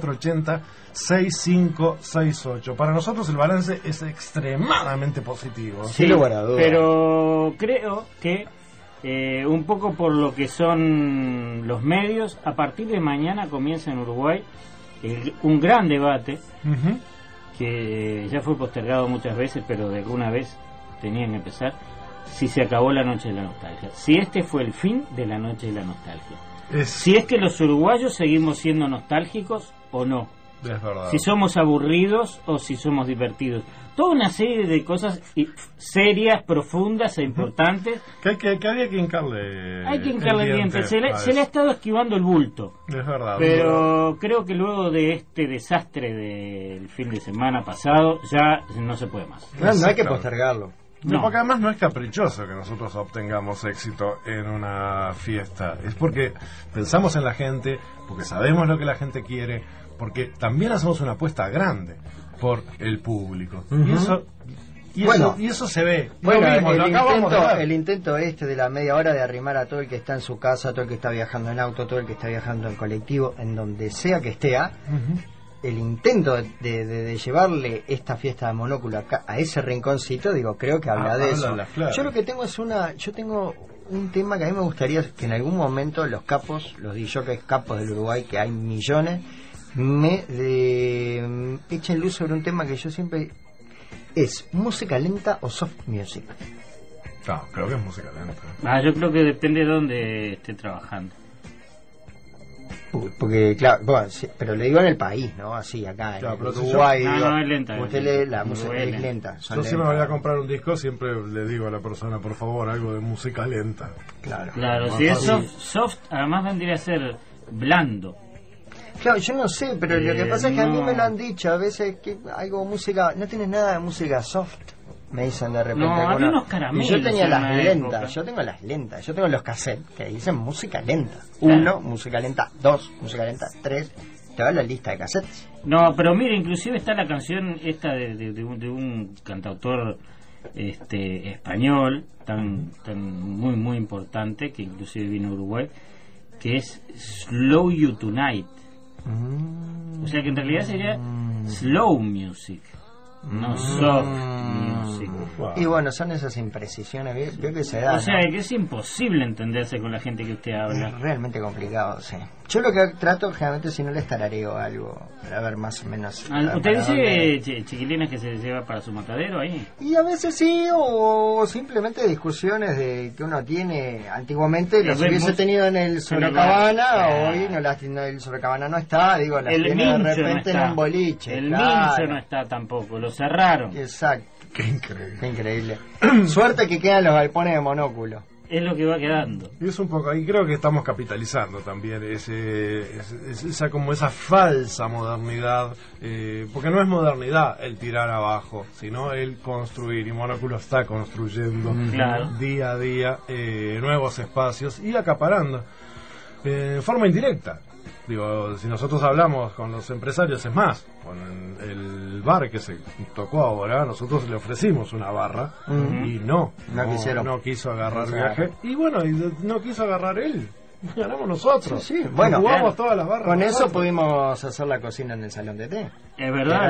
B: 480-6568. Para nosotros el balance es extremadamente positivo.
C: Sí,
D: pero creo que un poco por lo que son los medios, a partir de mañana comienza en Uruguay un gran debate que ya fue postergado muchas veces, pero de alguna vez tenían que empezar, si se acabó la noche de la nostalgia, si este fue el fin de la noche de la nostalgia, si es que los uruguayos seguimos siendo nostálgicos o no,
B: es verdad.
D: Si somos aburridos o si somos divertidos. Toda una serie de cosas serias, profundas e importantes
B: que había que hincarle
D: dientes. Se le ha estado esquivando el bulto.
B: Es verdad.
D: Pero creo que luego de este desastre del fin de semana pasado ya no se puede más.
C: No hay que postergarlo.
B: No, porque además no es caprichoso que nosotros obtengamos éxito en una fiesta. Es porque pensamos en la gente, porque sabemos lo que la gente quiere, porque también hacemos una apuesta grande por el público. Y eso se ve.
C: Bueno, el intento de la media hora de arrimar a todo el que está en su casa, todo el que está viajando en auto, todo el que está viajando en colectivo, en donde sea que esté, el intento de llevarle esta fiesta de Monóculo a ese rinconcito, creo que habla de eso. Yo lo que tengo yo tengo un tema que a mí me gustaría que en algún momento los capos, los DJs capos del Uruguay, que hay millones, me echen luz sobre un tema que yo siempre... ¿Es música lenta o soft music?
B: No, creo que es música lenta.
D: Yo creo que depende de dónde esté trabajando.
C: Porque, claro, bueno, sí, pero le digo en el país, ¿no? Así, acá en Uruguay.
D: No, es lenta.
C: Usted la música es lenta.
B: Yo siempre me voy a comprar un disco, siempre le digo a la persona, por favor, algo de música lenta.
D: Claro, si es soft, además vendría a ser blando.
C: Claro, yo no sé, pero lo que pasa es que a mí me lo han dicho a veces que algo música, no tienes nada de música soft, me dicen de repente.
D: No, había unos caramelos.
C: Y yo tenía las lentas, yo tengo los cassettes que dicen música lenta. 1, música lenta, 2, música lenta, 3, te va la lista de cassettes.
D: No, pero mire, inclusive está la canción esta de un cantautor español tan muy muy importante, que inclusive vino a Uruguay, que es Slow You Tonight. O sea que en realidad sería slow music, no soft music.
C: Y bueno, son esas imprecisiones, veo que se dan.
D: O sea, que es imposible entenderse con la gente que usted habla.
C: Es realmente complicado, sí. Yo lo que trato generalmente, si no les tarareo algo, para ver más o menos.
D: ¿Usted dice chiquilinas que se lleva para su matadero ahí?
C: Y a veces sí, o simplemente discusiones de que uno tiene antiguamente, los hubiese tenido en el Sorocabana, hoy el Sorocabana no está, las tiene de repente en un boliche.
D: El Mincho no está tampoco, lo cerraron.
C: Exacto.
B: Qué increíble.
C: Qué increíble. Suerte que quedan los galpones de Monóculo.
D: Es lo que va quedando.
B: Y es un poco ahí, creo que estamos capitalizando también esa como esa falsa modernidad, porque no es modernidad el tirar abajo, sino el construir, y Monóculo está construyendo día a día nuevos espacios y acaparando en forma indirecta. Digo, si nosotros hablamos con los empresarios, es más, con el bar que se tocó ahora, nosotros le ofrecimos una barra y no quiso agarrar viaje. Y bueno, no quiso agarrar él. Ganamos nosotros.
C: Sí. Bueno,
B: jugamos todas las barras.
C: Con eso pudimos hacer la cocina en el salón de té.
D: Es verdad,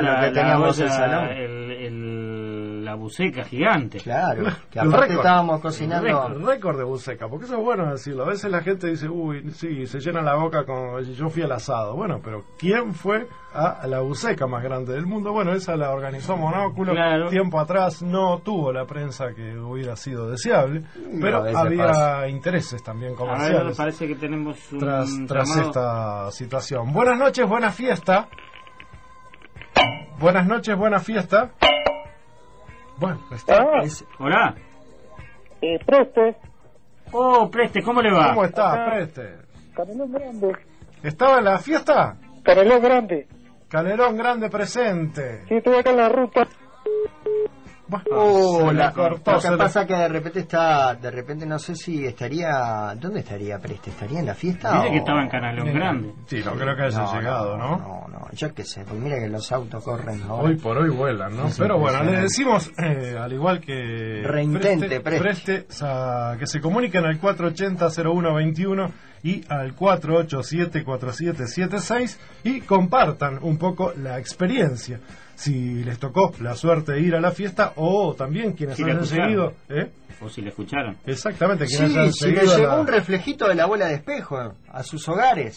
D: la buceca gigante.
C: Claro, que aparte estábamos cocinando.
B: El récord de buceca, porque eso es bueno decirlo. A veces la gente dice, uy, sí, se llena la boca con yo fui al asado. Bueno, pero ¿quién fue a la buceca más grande del mundo? Bueno, esa la organizó Monóculo. Tiempo atrás no tuvo la prensa que hubiera sido deseable, pero había intereses también comerciales.
D: A ver, parece que tenemos
B: tras esta situación. Buenas noches, buena fiesta. Buenas noches, buena fiesta. Bueno,
D: hola.
H: Preste.
D: Oh, Preste, ¿cómo le va?
B: ¿Cómo está, Preste?
H: Canelón Grande.
B: ¿Estaba en la fiesta?
H: Canelón Grande.
B: Canelón Grande presente.
H: Sí, estuve acá en la ruta.
C: La
B: cortó.
C: Lo que pasa que de repente no sé si estaría. ¿Dónde estaría Preste? ¿Estaría en la fiesta?
D: Dice que estaba en Canaleón Grande.
B: Sí, no creo que haya llegado, ¿no?
C: No, yo qué sé, pues mira que los autos corren ahora.
B: Hoy por hoy vuelan, ¿no? Pero bueno, le decimos, al igual que
C: Reintente,
B: Preste que se comuniquen al 480-0121 y al 487-4776 y compartan un poco la experiencia. Si les tocó la suerte de ir a la fiesta o también quienes
D: Si
B: hayan seguido.
D: O si le escucharon.
B: Exactamente, quienes hayan
C: si les
B: seguido.
C: llegó un reflejito de la bola de espejo a sus hogares.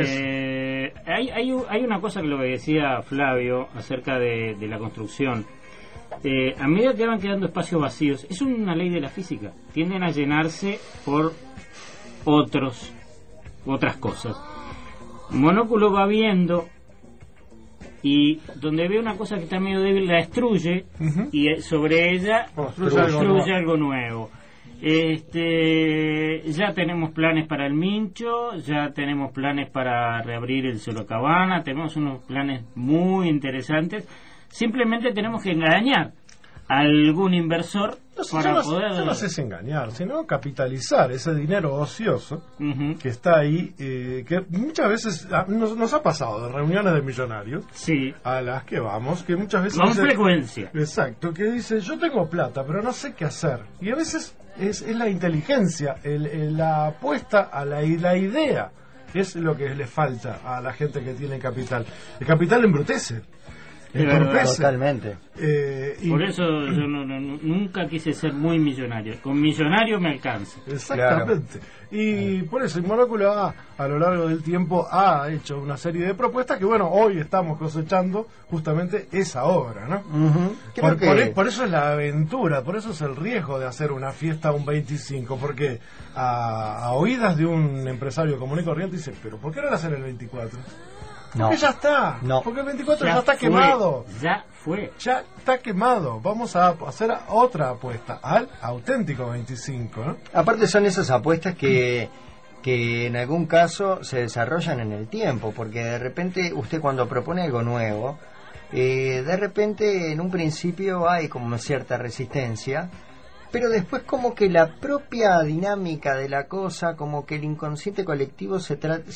D: Hay una cosa que lo que decía Flavio acerca de la construcción. A medida que van quedando espacios vacíos, es una ley de la física. Tienden a llenarse por otras cosas. Monóculo va viendo y donde ve una cosa que está medio débil la destruye y sobre ella construye algo nuevo. Ya tenemos planes para el Mincho, ya tenemos planes para reabrir el Sorocabana, tenemos unos planes muy interesantes. Simplemente tenemos que engañar a algún inversor para poder...
B: Yo no sé si engañar, sino capitalizar ese dinero ocioso que está ahí, que muchas veces nos ha pasado de reuniones de millonarios a las que vamos, que muchas veces...
D: Con frecuencia.
B: Exacto, que dice, yo tengo plata, pero no sé qué hacer. Y a veces es la inteligencia, la apuesta a la idea, es lo que le falta a la gente que tiene capital. El capital embrutece.
C: Totalmente.
D: Por eso yo nunca quise ser muy millonario. Con millonario me alcanza.
B: Exactamente. Claro. Y por eso el Monóculo a lo largo del tiempo ha hecho una serie de propuestas que bueno, hoy estamos cosechando justamente esa obra, ¿no? Por eso es la aventura, por eso es el riesgo de hacer una fiesta un 25, porque a oídas de un empresario común y corriente dice, pero ¿por qué no la hacen el 24? Porque ya está, porque el 24 ya está quemado.
D: Ya fue.
B: Ya está quemado. Vamos a hacer otra apuesta al auténtico 25, ¿no?
C: Aparte son esas apuestas que en algún caso se desarrollan en el tiempo, porque de repente usted cuando propone algo nuevo, de repente en un principio hay como cierta resistencia, pero después como que la propia dinámica de la cosa, como que el inconsciente colectivo se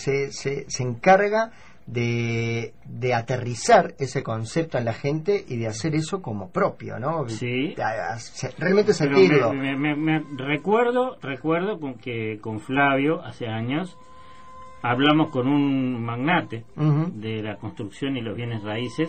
C: encarga de aterrizar ese concepto en la gente y de hacer eso como propio, ¿no?
D: Sí.
C: Realmente sentirlo.
D: Me recuerdo con Flavio hace años hablamos con un magnate de la construcción y los bienes raíces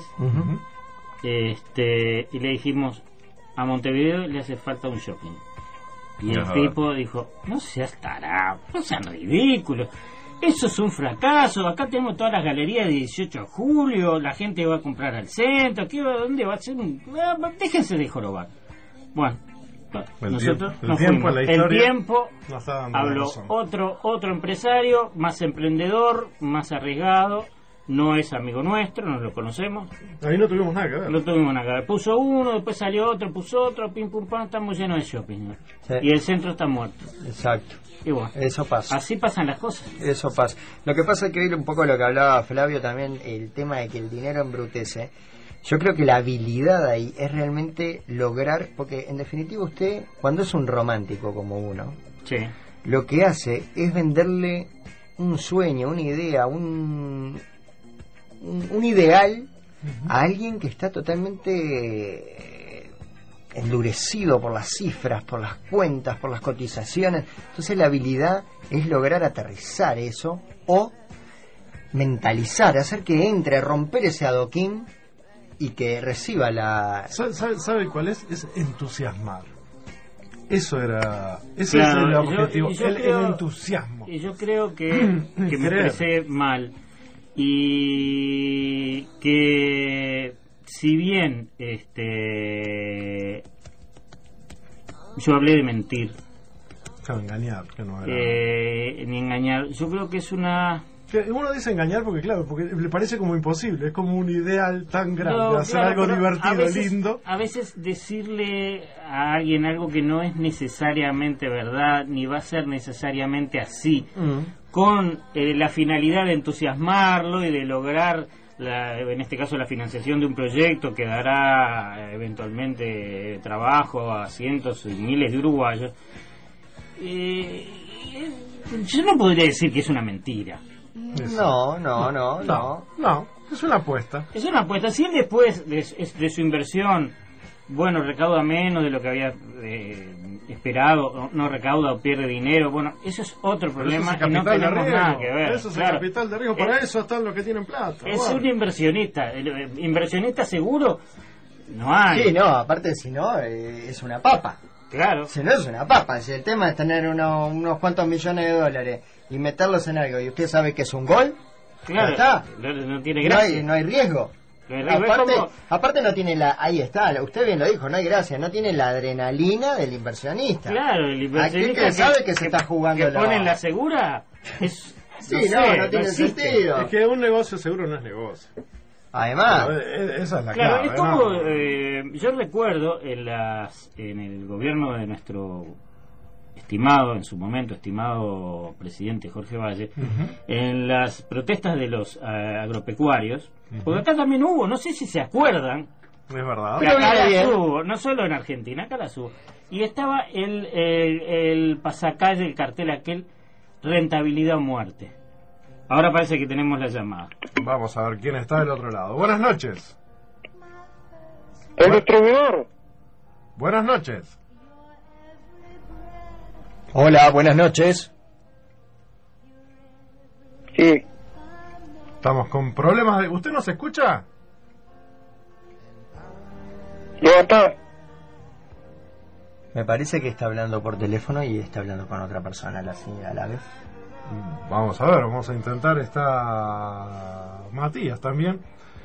D: y le dijimos, a Montevideo le hace falta un shopping. Y el tipo dijo, no seas tarado, no sean ridículos. Eso es un fracaso. Acá tenemos todas las galerías de 18 de julio. La gente va a comprar al centro. ¿Dónde va a ser déjense de jorobar. Bueno, nosotros nos fuimos. El tiempo habló otro empresario, más emprendedor, más arriesgado. No es amigo nuestro, no lo conocemos.
B: Ahí no tuvimos nada que ver.
D: No tuvimos nada que ver. Puso uno, después salió otro, puso otro, pim pum pam, estamos llenos de shopping. Sí. Y el centro está muerto.
C: Exacto.
D: Y bueno,
C: eso pasa.
D: Así pasan las cosas.
C: Eso pasa. Lo que pasa es que hoy un poco lo que hablaba Flavio también, el tema de que el dinero embrutece. Yo creo que la habilidad ahí es realmente lograr, porque en definitiva usted, cuando es un romántico como uno, lo que hace es venderle un sueño, una idea, un ideal a alguien que está totalmente endurecido por las cifras, por las cuentas, por las cotizaciones. Entonces la habilidad es lograr aterrizar eso o mentalizar, hacer que entre, romper ese adoquín y que reciba la...
B: ¿Sabe cuál es? Es entusiasmar. Ese es el objetivo, el entusiasmo.
D: Y yo creo que me expresé mal. Y que si bien yo hablé de mentir,
B: engañar, que no era
D: ni engañar, yo creo que es una...
B: Uno dice engañar porque le parece como imposible, es como un ideal tan grande, hacer algo divertido, lindo.
D: A veces decirle a alguien algo que no es necesariamente verdad, ni va a ser necesariamente así, con la finalidad de entusiasmarlo y de lograr en este caso la financiación de un proyecto que dará eventualmente trabajo a cientos y miles de uruguayos, yo no podría decir que es una mentira.
C: No,
B: es una apuesta.
D: Es una apuesta. Si él después de su inversión, bueno, recauda menos de lo que había esperado, no recauda o pierde dinero, bueno, eso es otro problema y no tenemos nada que ver.
B: Eso es el capital de riesgo, para eso están los que tienen plata.
D: Es un inversionista, inversionista seguro no hay.
C: Sí, no, aparte si no, es una papa.
D: Claro.
C: Si no es una papa, si el tema es tener unos cuantos millones de dólares y meterlos en algo y usted sabe que es un gol,
D: claro,
C: está.
D: No tiene gracia.
C: No hay riesgo. Aparte no tiene ahí está, usted bien lo dijo, no hay gracia, no tiene la adrenalina del inversionista.
D: Claro, el inversionista
C: que sabe que se está jugando
D: que pone la segura es...
C: Sí, no tiene sentido.
B: Es que un negocio seguro no es negocio.
C: Además,
B: esa es la
D: claro,
B: clave.
D: es como yo recuerdo en el gobierno de nuestro en su momento estimado presidente Jorge Valle, en las protestas de los agropecuarios, porque acá también hubo, no sé si se acuerdan,
B: es verdad,
D: pero acá las hubo, no solo en Argentina, acá las hubo, y estaba el pasacalle, el cartel aquel, rentabilidad o muerte. Ahora parece que tenemos la llamada.
B: Vamos a ver quién está del otro lado. Buenas noches.
H: El distribuidor.
B: Buenas noches.
C: hola, buenas noches.
H: Sí.
B: Estamos con problemas de... ¿Usted nos escucha?
H: Levantá.
C: Me parece que está hablando por teléfono y está hablando con otra persona a la vez.
B: Vamos a ver, vamos a intentar. Está Matías también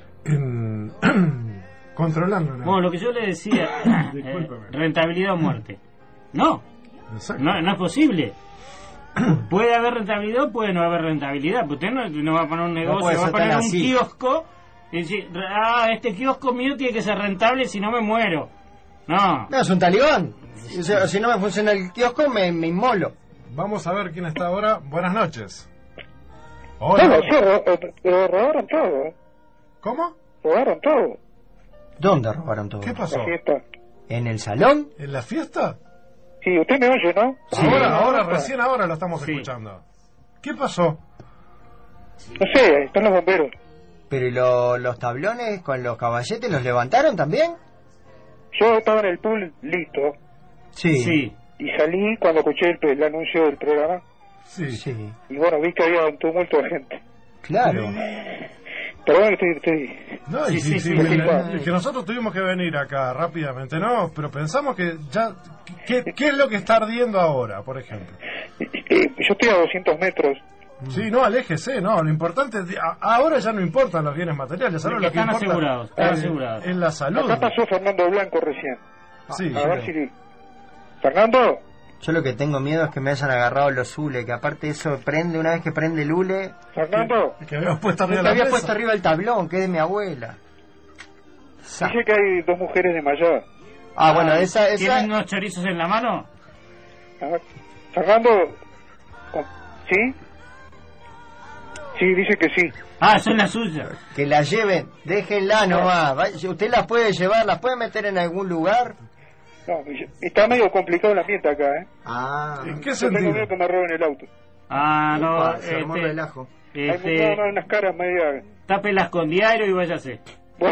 B: controlando.
D: Bueno, lo que yo le decía, rentabilidad o muerte. No es posible. Puede haber rentabilidad, puede no haber rentabilidad. Usted no va a poner un negocio, va a poner un kiosco y decir, este kiosco mío tiene que ser rentable, si no me muero. No,
C: es un talibán. O sea, si no me funciona el kiosco, me inmolo.
B: Vamos a ver quién está ahora. Buenas noches. Hola.
H: Robaron todo.
B: ¿Cómo?
H: Robaron todo.
C: ¿Dónde robaron todo?
B: ¿Qué pasó?
H: La fiesta.
C: ¿En el salón?
B: ¿En la fiesta?
H: Sí, usted me oye, ¿no?
B: Sí, recién ahora lo estamos escuchando. ¿Qué pasó?
H: No sé, están los bomberos.
C: ¿Pero y los tablones con los caballetes los levantaron también?
H: Yo estaba en el pool listo.
C: Sí.
H: Y salí cuando escuché el anuncio del programa.
B: Sí.
H: Y bueno, vi que había un tumulto de gente.
C: Claro.
H: Perdón que estoy...
B: No, es que nosotros tuvimos que venir acá rápidamente, ¿no? Pero pensamos que ya... ¿Qué es lo que está ardiendo ahora, por ejemplo?
H: Yo estoy a 200 metros.
B: Sí, no, aléjese, no. Lo importante es... Ahora ya no importan los bienes materiales. Ahora lo que
D: están
B: importa
D: asegurados.
B: En la salud.
H: Acá pasó Fernando Blanco recién.
B: Sí.
H: A ver si... Fernando...
C: Yo lo que tengo miedo es que me hayan agarrado los hules, que aparte eso prende, una vez que prende el hule...
H: Fernando...
B: Que habías puesto arriba
C: la mesa. Puesto arriba el tablón, que es de mi abuela.
H: Dice que hay 2 mujeres desmayadas.
C: Bueno, esa...
D: ¿Tienen unos chorizos en la mano?
H: Fernando... ¿Sí? Sí, dice que sí.
D: Son las suyas.
C: Que la lleven, déjenla nomás. Usted las puede llevar, las puede meter en algún lugar...
H: No, está medio complicado el ambiente acá,
B: ¿En qué
H: yo
B: sentido?
H: tengo miedo que me roben el auto.
C: Se armó el relajo.
H: Hay unas caras media...
D: Tápelas con diario y váyase.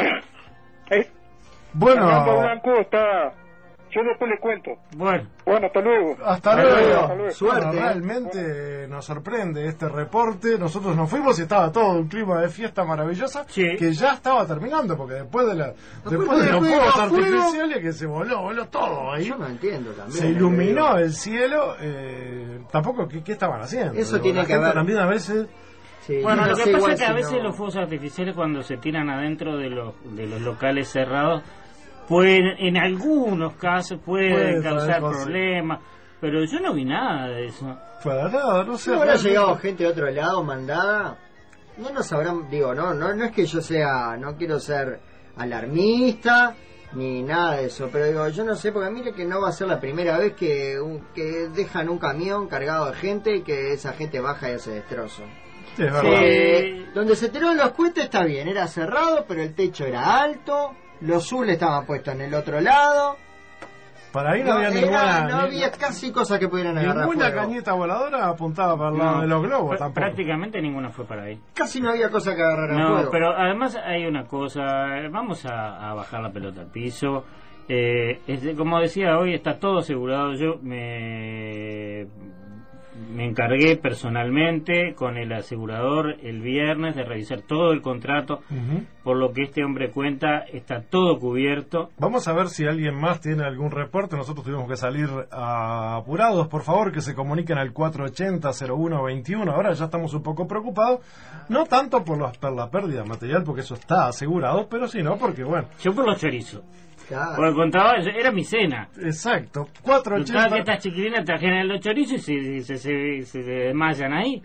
H: Bueno, Fernando Blanco está... Yo después le cuento.
D: Bueno,
H: hasta luego.
B: Hasta luego.
C: Suerte.
B: Bueno, realmente nos sorprende este reporte. Nosotros nos fuimos y estaba todo un clima de fiesta maravillosa que ya estaba terminando, porque después de los fuegos artificiales que se voló todo ahí.
C: Yo no entiendo también.
B: Se iluminó el cielo. Tampoco, ¿qué estaban haciendo?
C: Eso tiene que ver.
B: También a veces...
C: Sí,
D: bueno, lo que pasa es que a veces los fuegos artificiales, cuando se tiran adentro de los locales cerrados, en algunos casos pueden causar problemas, pero yo no vi nada de eso.
B: Para nada, no sé.
C: No habrá llegado gente de otro lado mandada. No nos habrán, no es que yo no quiero ser alarmista ni nada de eso, pero digo, yo no sé, porque mire que no va a ser la primera vez que dejan un camión cargado de gente y que esa gente baja y hace destrozo.
B: Sí, es verdad.
C: Donde se tiraron los cohetes está bien, era cerrado, pero el techo era alto, los zules estaban puestos en el otro lado.
B: Para ahí no había
C: había casi cosas que pudieran agarrar
B: ninguna
C: fuego.
B: Cañeta voladora apuntaba para el lado de los globos tampoco.
D: Prácticamente ninguna fue para ahí.
C: Casi no había cosa que agarrar
D: No,
C: fuego.
D: pero además hay una cosa, vamos a bajar la pelota al piso. Como decía hoy, está todo asegurado. Yo me encargué personalmente con el asegurador el viernes de revisar todo el contrato. Por lo que este hombre cuenta, está todo cubierto.
B: Vamos a ver si alguien más tiene algún reporte. Nosotros tuvimos que salir apurados. Por favor, que se comuniquen al 480-0121. Ahora ya estamos un poco preocupados, no tanto por la pérdida de material, porque eso está asegurado, pero sino porque, bueno...
D: Yo por los chorizos.
C: Claro.
D: Porque contaba, era mi cena.
B: Exacto.
D: Cada que estas chiquilinas trajeron los chorizos y se desmayan ahí.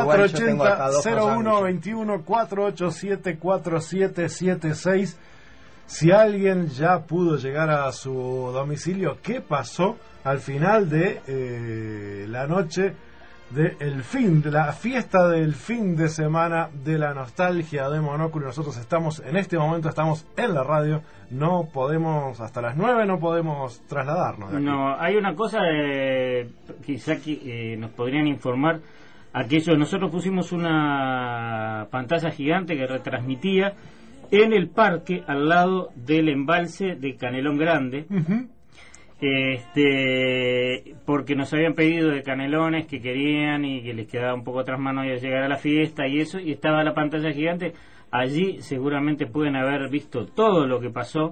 B: 480-0121, 487-4776. Si alguien ya pudo llegar a su domicilio, ¿qué pasó al final de la noche de la fiesta del fin de semana de la nostalgia de Monóculo? Nosotros estamos en este momento en la radio, no podemos hasta las 9 no podemos trasladarnos de aquí.
D: No, hay una cosa quizá que nos podrían informar aquellos. Nosotros pusimos una pantalla gigante que retransmitía en el parque al lado del embalse de Canelón Grande. Porque nos habían pedido de Canelones que querían y que les quedaba un poco tras mano de llegar a la fiesta y eso, y estaba la pantalla gigante. Allí seguramente pueden haber visto todo lo que pasó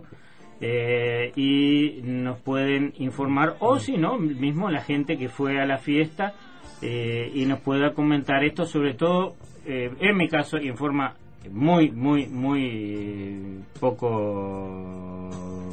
D: y nos pueden informar, o si no, mismo la gente que fue a la fiesta y nos pueda comentar esto, sobre todo en mi caso, y en forma muy poco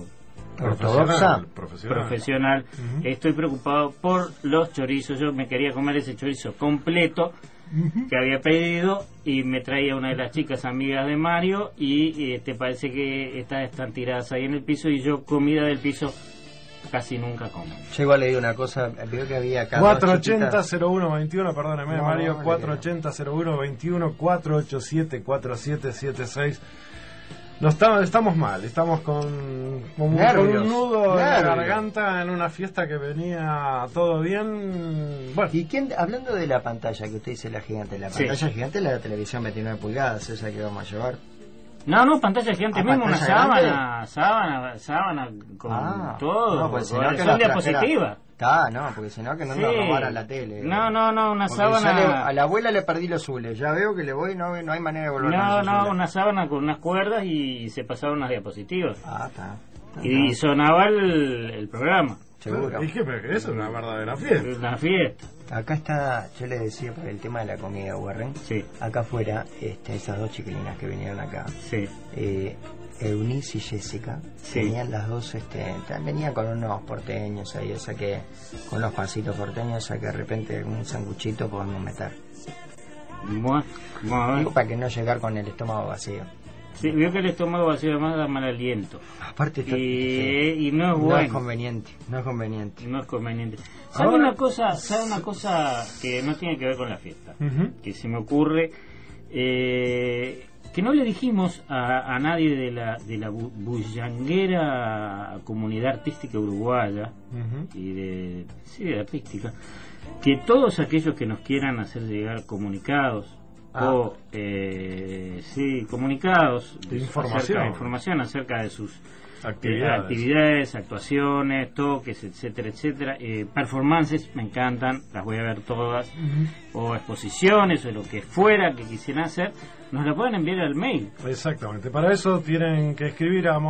D: profesional. Estoy preocupado por los chorizos. Yo me quería comer ese chorizo completo que había pedido y me traía una de las chicas amigas de Mario y parece que estas están tiradas ahí en el piso y yo comida del piso casi nunca como.
C: Yo igual le digo una cosa, veo que había acá
B: 480-0121, perdóneme Mario, 480-0121, 487-4776. Estamos mal, estamos con un nudo en la garganta en una fiesta que venía todo bien. Bueno.
C: ¿Y hablando de la pantalla que usted dice, la gigante, pantalla gigante es la televisión 29 pulgadas, esa que vamos a llevar?
D: No, pantalla gigante mismo, una sábana con todo,
C: no, pues
D: son diapositivas.
C: No, porque si no que no nos robaran la tele.
D: No, una sábana.
C: A la abuela le perdí los zules, ya veo que le voy, no hay manera de volver a
D: una sábana con unas cuerdas y se pasaban unas diapositivas.
C: Está.
D: Y sonaba el programa.
C: Seguro.
B: Dije, pero que eso es una verdadera fiesta.
D: Una fiesta.
C: Acá está, yo le decía por el tema de la comida, Warren.
D: Sí.
C: Acá afuera, esas dos chiquilinas que vinieron acá.
D: Sí.
C: Eunice y Jessica, tenían las dos, venían con unos porteños ahí, o sea que con los pancitos porteños, o sea que de repente un sanguchito podemos meter.
D: Bueno.
C: Digo, para que no llegar con el estómago vacío.
D: Sí, veo que el estómago vacío además da mal aliento.
C: Aparte
D: y no es bueno.
C: No es conveniente.
D: ¿Sabe una cosa que no tiene que ver con la fiesta? Que se me ocurre, que no le dijimos a nadie de la bullanguera comunidad artística uruguaya y de artística, que todos aquellos que nos quieran hacer llegar comunicados comunicados
B: de información
D: acerca de sus actividades, actuaciones, toques, etcétera, performances, me encantan, las voy a ver todas, o exposiciones o lo que fuera que quisieran hacer, nos la pueden enviar al mail.
B: Exactamente, para eso tienen que escribir a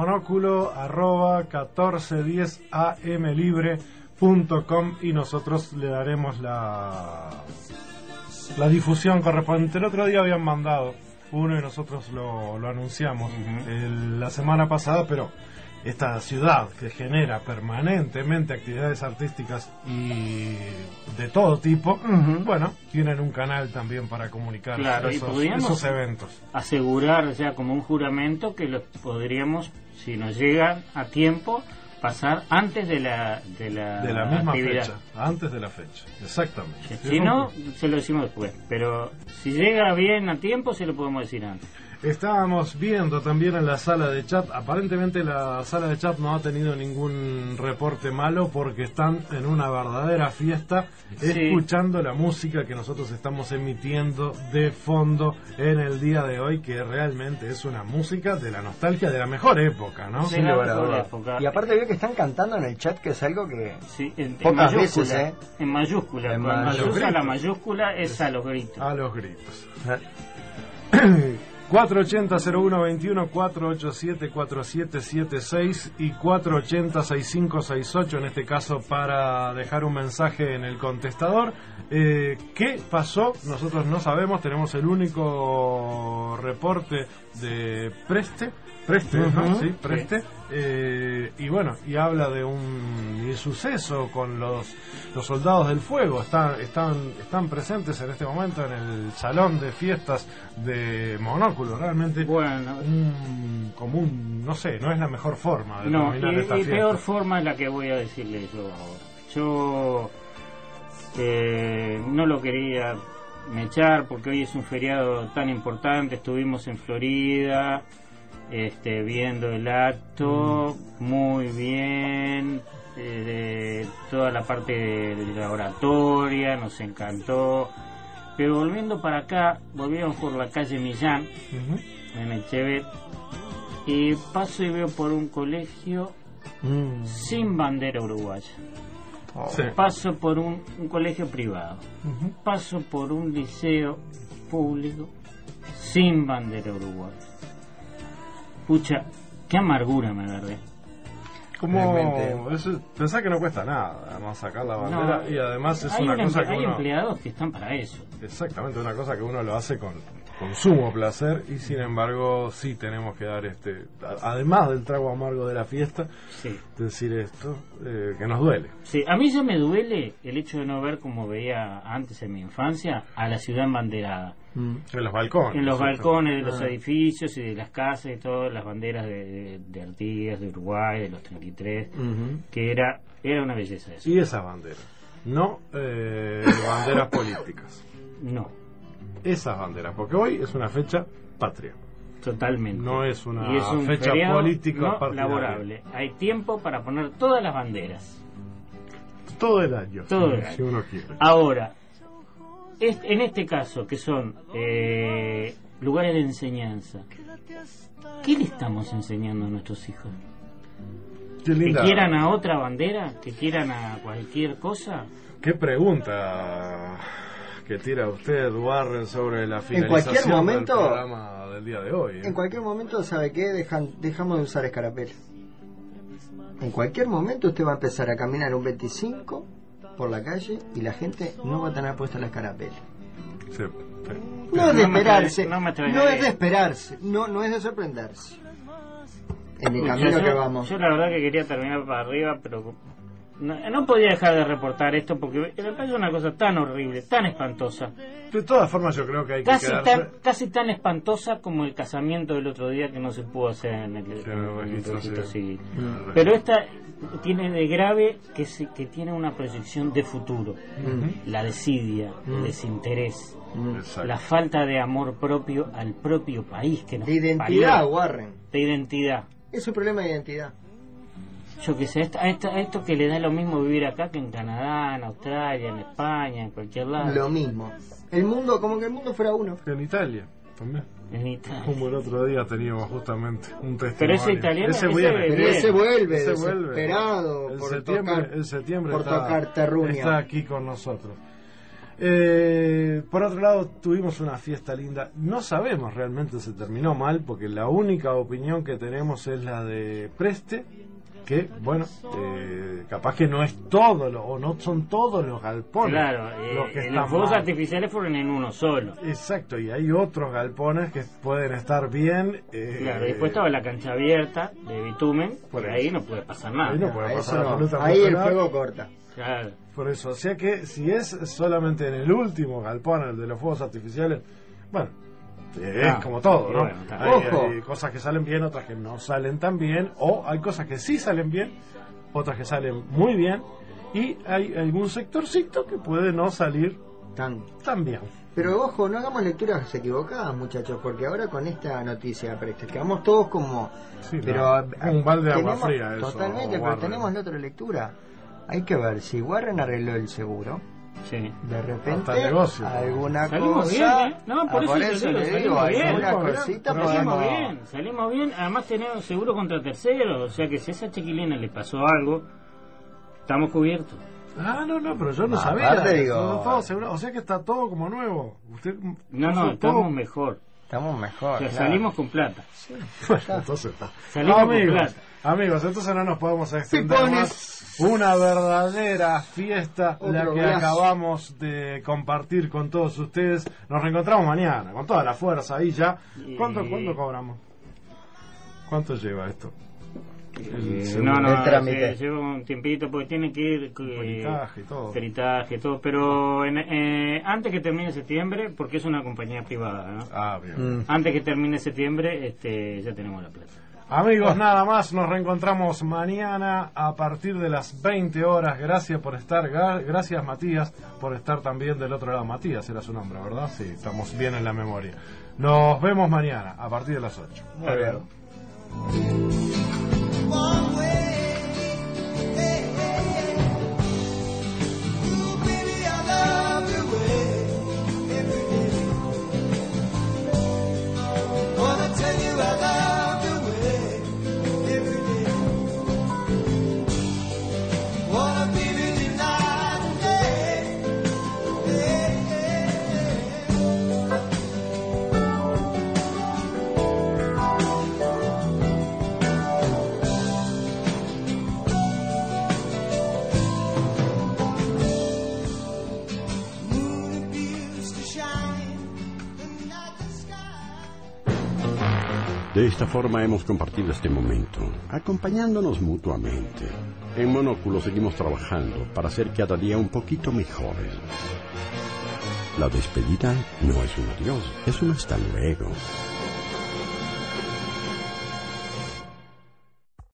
B: monóculo@1410amlibre.com y nosotros le daremos la difusión correspondiente. El otro día habían mandado uno y nosotros lo anunciamos la semana pasada, pero esta ciudad que genera permanentemente actividades artísticas y de todo tipo, bueno, tienen un canal también para comunicar esos eventos.
D: Asegurar ya como un juramento que los podríamos, si nos llegan a tiempo, pasar antes de la
B: misma
D: actividad.
B: fecha, antes de la fecha, exactamente.
D: Si no, se lo decimos después, pero si llega bien a tiempo, se lo podemos decir antes.
B: Estábamos viendo también en la sala de chat, aparentemente la sala de chat no ha tenido ningún reporte malo porque están en una verdadera fiesta, escuchando la música que nosotros estamos emitiendo de fondo en el día de hoy, que realmente es una música de la nostalgia de la mejor época, ¿no?
C: Sí, la mejor época. Y aparte veo que están cantando en el chat, que es algo que
D: pocas veces, en mayúscula. Cuando usa la mayúscula es a los gritos.
B: A los gritos. 480-0121, 487-4776 y 480-6568, en este caso para dejar un mensaje en el contestador. ¿Qué pasó? Nosotros no sabemos, tenemos el único reporte de Preste, ¿no? Sí, Preste. Y bueno, y habla de un suceso con los soldados del fuego. Están presentes en este momento en el salón de fiestas de Monóculo. Realmente,
D: bueno,
B: no sé, no es la mejor forma de terminar esta fiesta.
D: Peor forma es la que voy a decirle yo ahora. Yo no lo quería echar porque hoy es un feriado tan importante. Estuvimos en Florida viendo el acto, muy bien, de toda la parte de la oratoria, nos encantó. Pero volviendo para acá, volvíamos por la calle Millán, en Echevet, y paso y veo por un colegio sin bandera uruguaya. Paso por un colegio privado, paso por un liceo público sin bandera uruguaya. Pucha, qué amargura me agarré.
B: Pensá que no cuesta nada, además sacar la bandera, y además es una cosa que
D: hay empleados que están para eso.
B: Exactamente, una cosa que uno lo hace con sumo placer, y sin embargo sí tenemos que dar además del trago amargo de la fiesta, decir esto, que nos duele.
D: Sí, a mí ya me duele el hecho de no ver, como veía antes en mi infancia, a la ciudad embanderada.
B: En los balcones.
D: En los balcones de los edificios y de las casas y todas las banderas de Artigas, de Uruguay, de los 33, que era una belleza eso.
B: Y esas banderas, no banderas políticas.
D: No.
B: Esas banderas, porque hoy es una fecha patria.
D: Totalmente.
B: No es una
D: y es un
B: fecha política
D: no laborable. Hay tiempo para poner todas las banderas.
B: Todo el año.
D: Todo el año.
B: Si uno quiere.
D: Ahora, en este caso, que son lugares de enseñanza, ¿qué le estamos enseñando a nuestros hijos?
B: Qué linda.
D: ¿Que quieran a otra bandera? ¿Que quieran a cualquier cosa?
B: ¿Qué pregunta que tira usted, Warren, sobre la finalización del programa del día de hoy?
C: En cualquier momento, ¿sabe qué? Dejamos de usar escarapela. En cualquier momento usted va a empezar a caminar un 25 por la calle y la gente no va a tener puesta la escarapela.
B: Sí.
C: No es de esperarse,
D: no
C: es de esperarse, no es de sorprenderse. En el camino que vamos.
D: Yo la verdad que quería terminar para arriba, pero no podía dejar de reportar esto porque me parece una cosa tan horrible, tan espantosa.
B: De todas formas yo creo que hay que quedarse...
D: Casi tan espantosa como el casamiento del otro día que no se pudo hacer en el registro civil. Pero esta tiene de grave que tiene una proyección de futuro. La desidia, el desinterés, la falta de amor propio al propio país que nos
C: de identidad,
D: parió.
C: Warren.
D: De identidad.
C: Es un problema de identidad.
D: Yo que sé, a esto que le da lo mismo vivir acá que en Canadá, en Australia, en España, en cualquier lado.
C: Lo mismo. El mundo, como que el mundo fuera uno.
B: En Italia también.
D: En Italia.
B: Como el otro día teníamos justamente un testimonio.
D: Pero ese italiano,
C: ese vuelve desesperado
B: en septiembre
C: por tocar terruña.
B: Está aquí con nosotros. Por otro lado, tuvimos una fiesta linda. No sabemos realmente si terminó mal, porque la única opinión que tenemos es la de Preste, que bueno, capaz que no es todo o no son todos los galpones.
D: Claro, los fuegos artificiales fueron en uno solo.
B: Exacto, y hay otros galpones que pueden estar bien.
D: Claro, después estaba la cancha abierta de bitumen, por ahí no puede pasar nada.
B: Ahí no puede pasar absolutamente
C: nada. Ahí el fuego corta.
D: Claro.
B: Por eso, o sea que si es solamente en el último galpón, el de los fuegos artificiales, bueno, es como todo, ¿no?
D: Bueno,
B: hay cosas que salen bien, otras que no salen tan bien, o hay cosas que sí salen bien, otras que salen muy bien, y hay algún sectorcito que puede no salir tan bien.
C: Pero ojo, no hagamos lecturas equivocadas, muchachos, porque ahora con esta noticia quedamos todos como...
B: Sí,
C: pero
B: un balde de agua fría eso.
C: Totalmente, pero tenemos la otra lectura. Hay que ver si Warren arregló el seguro.
D: Sí.
C: De repente
B: negocio,
C: alguna
D: salimos
C: cosa
D: bien, ¿eh? No, por eso
C: le digo, alguna cosita
D: salimos bien, además tenemos seguro contra terceros, o sea que si a esa chiquilina le pasó algo, estamos cubiertos.
B: No, pero yo no sabía.
C: Aparte, digo,
B: todo seguro, o sea que está todo como nuevo. Usted
D: estamos mejor.
C: Estamos mejor.
D: O sea, salimos con plata.
B: Sí. Bueno, entonces está.
D: Salimos con plata.
B: Amigos, entonces no nos podemos extender más. Una verdadera fiesta la que acabamos de compartir con todos ustedes. Nos reencontramos mañana con toda la fuerza ahí ya. ¿Cuánto cobramos? ¿Cuánto lleva esto?
D: El trámite lleva un tiempito porque tiene que ir peritaje y todo, pero antes que termine septiembre, porque es una compañía privada, ¿no?
B: Bien.
D: Antes que termine septiembre ya tenemos la plata.
B: Amigos, nada más, nos reencontramos mañana a partir de las 20 horas. Gracias por estar, gracias Matías por estar también del otro lado. Matías era su nombre, ¿verdad? Sí, estamos bien en la memoria. Nos vemos mañana a partir de las 8.
C: Muy bien.
A: De esta forma hemos compartido este momento, acompañándonos mutuamente. En Monóculo seguimos trabajando para ser cada día un poquito mejores. La despedida no es un adiós, es un hasta luego.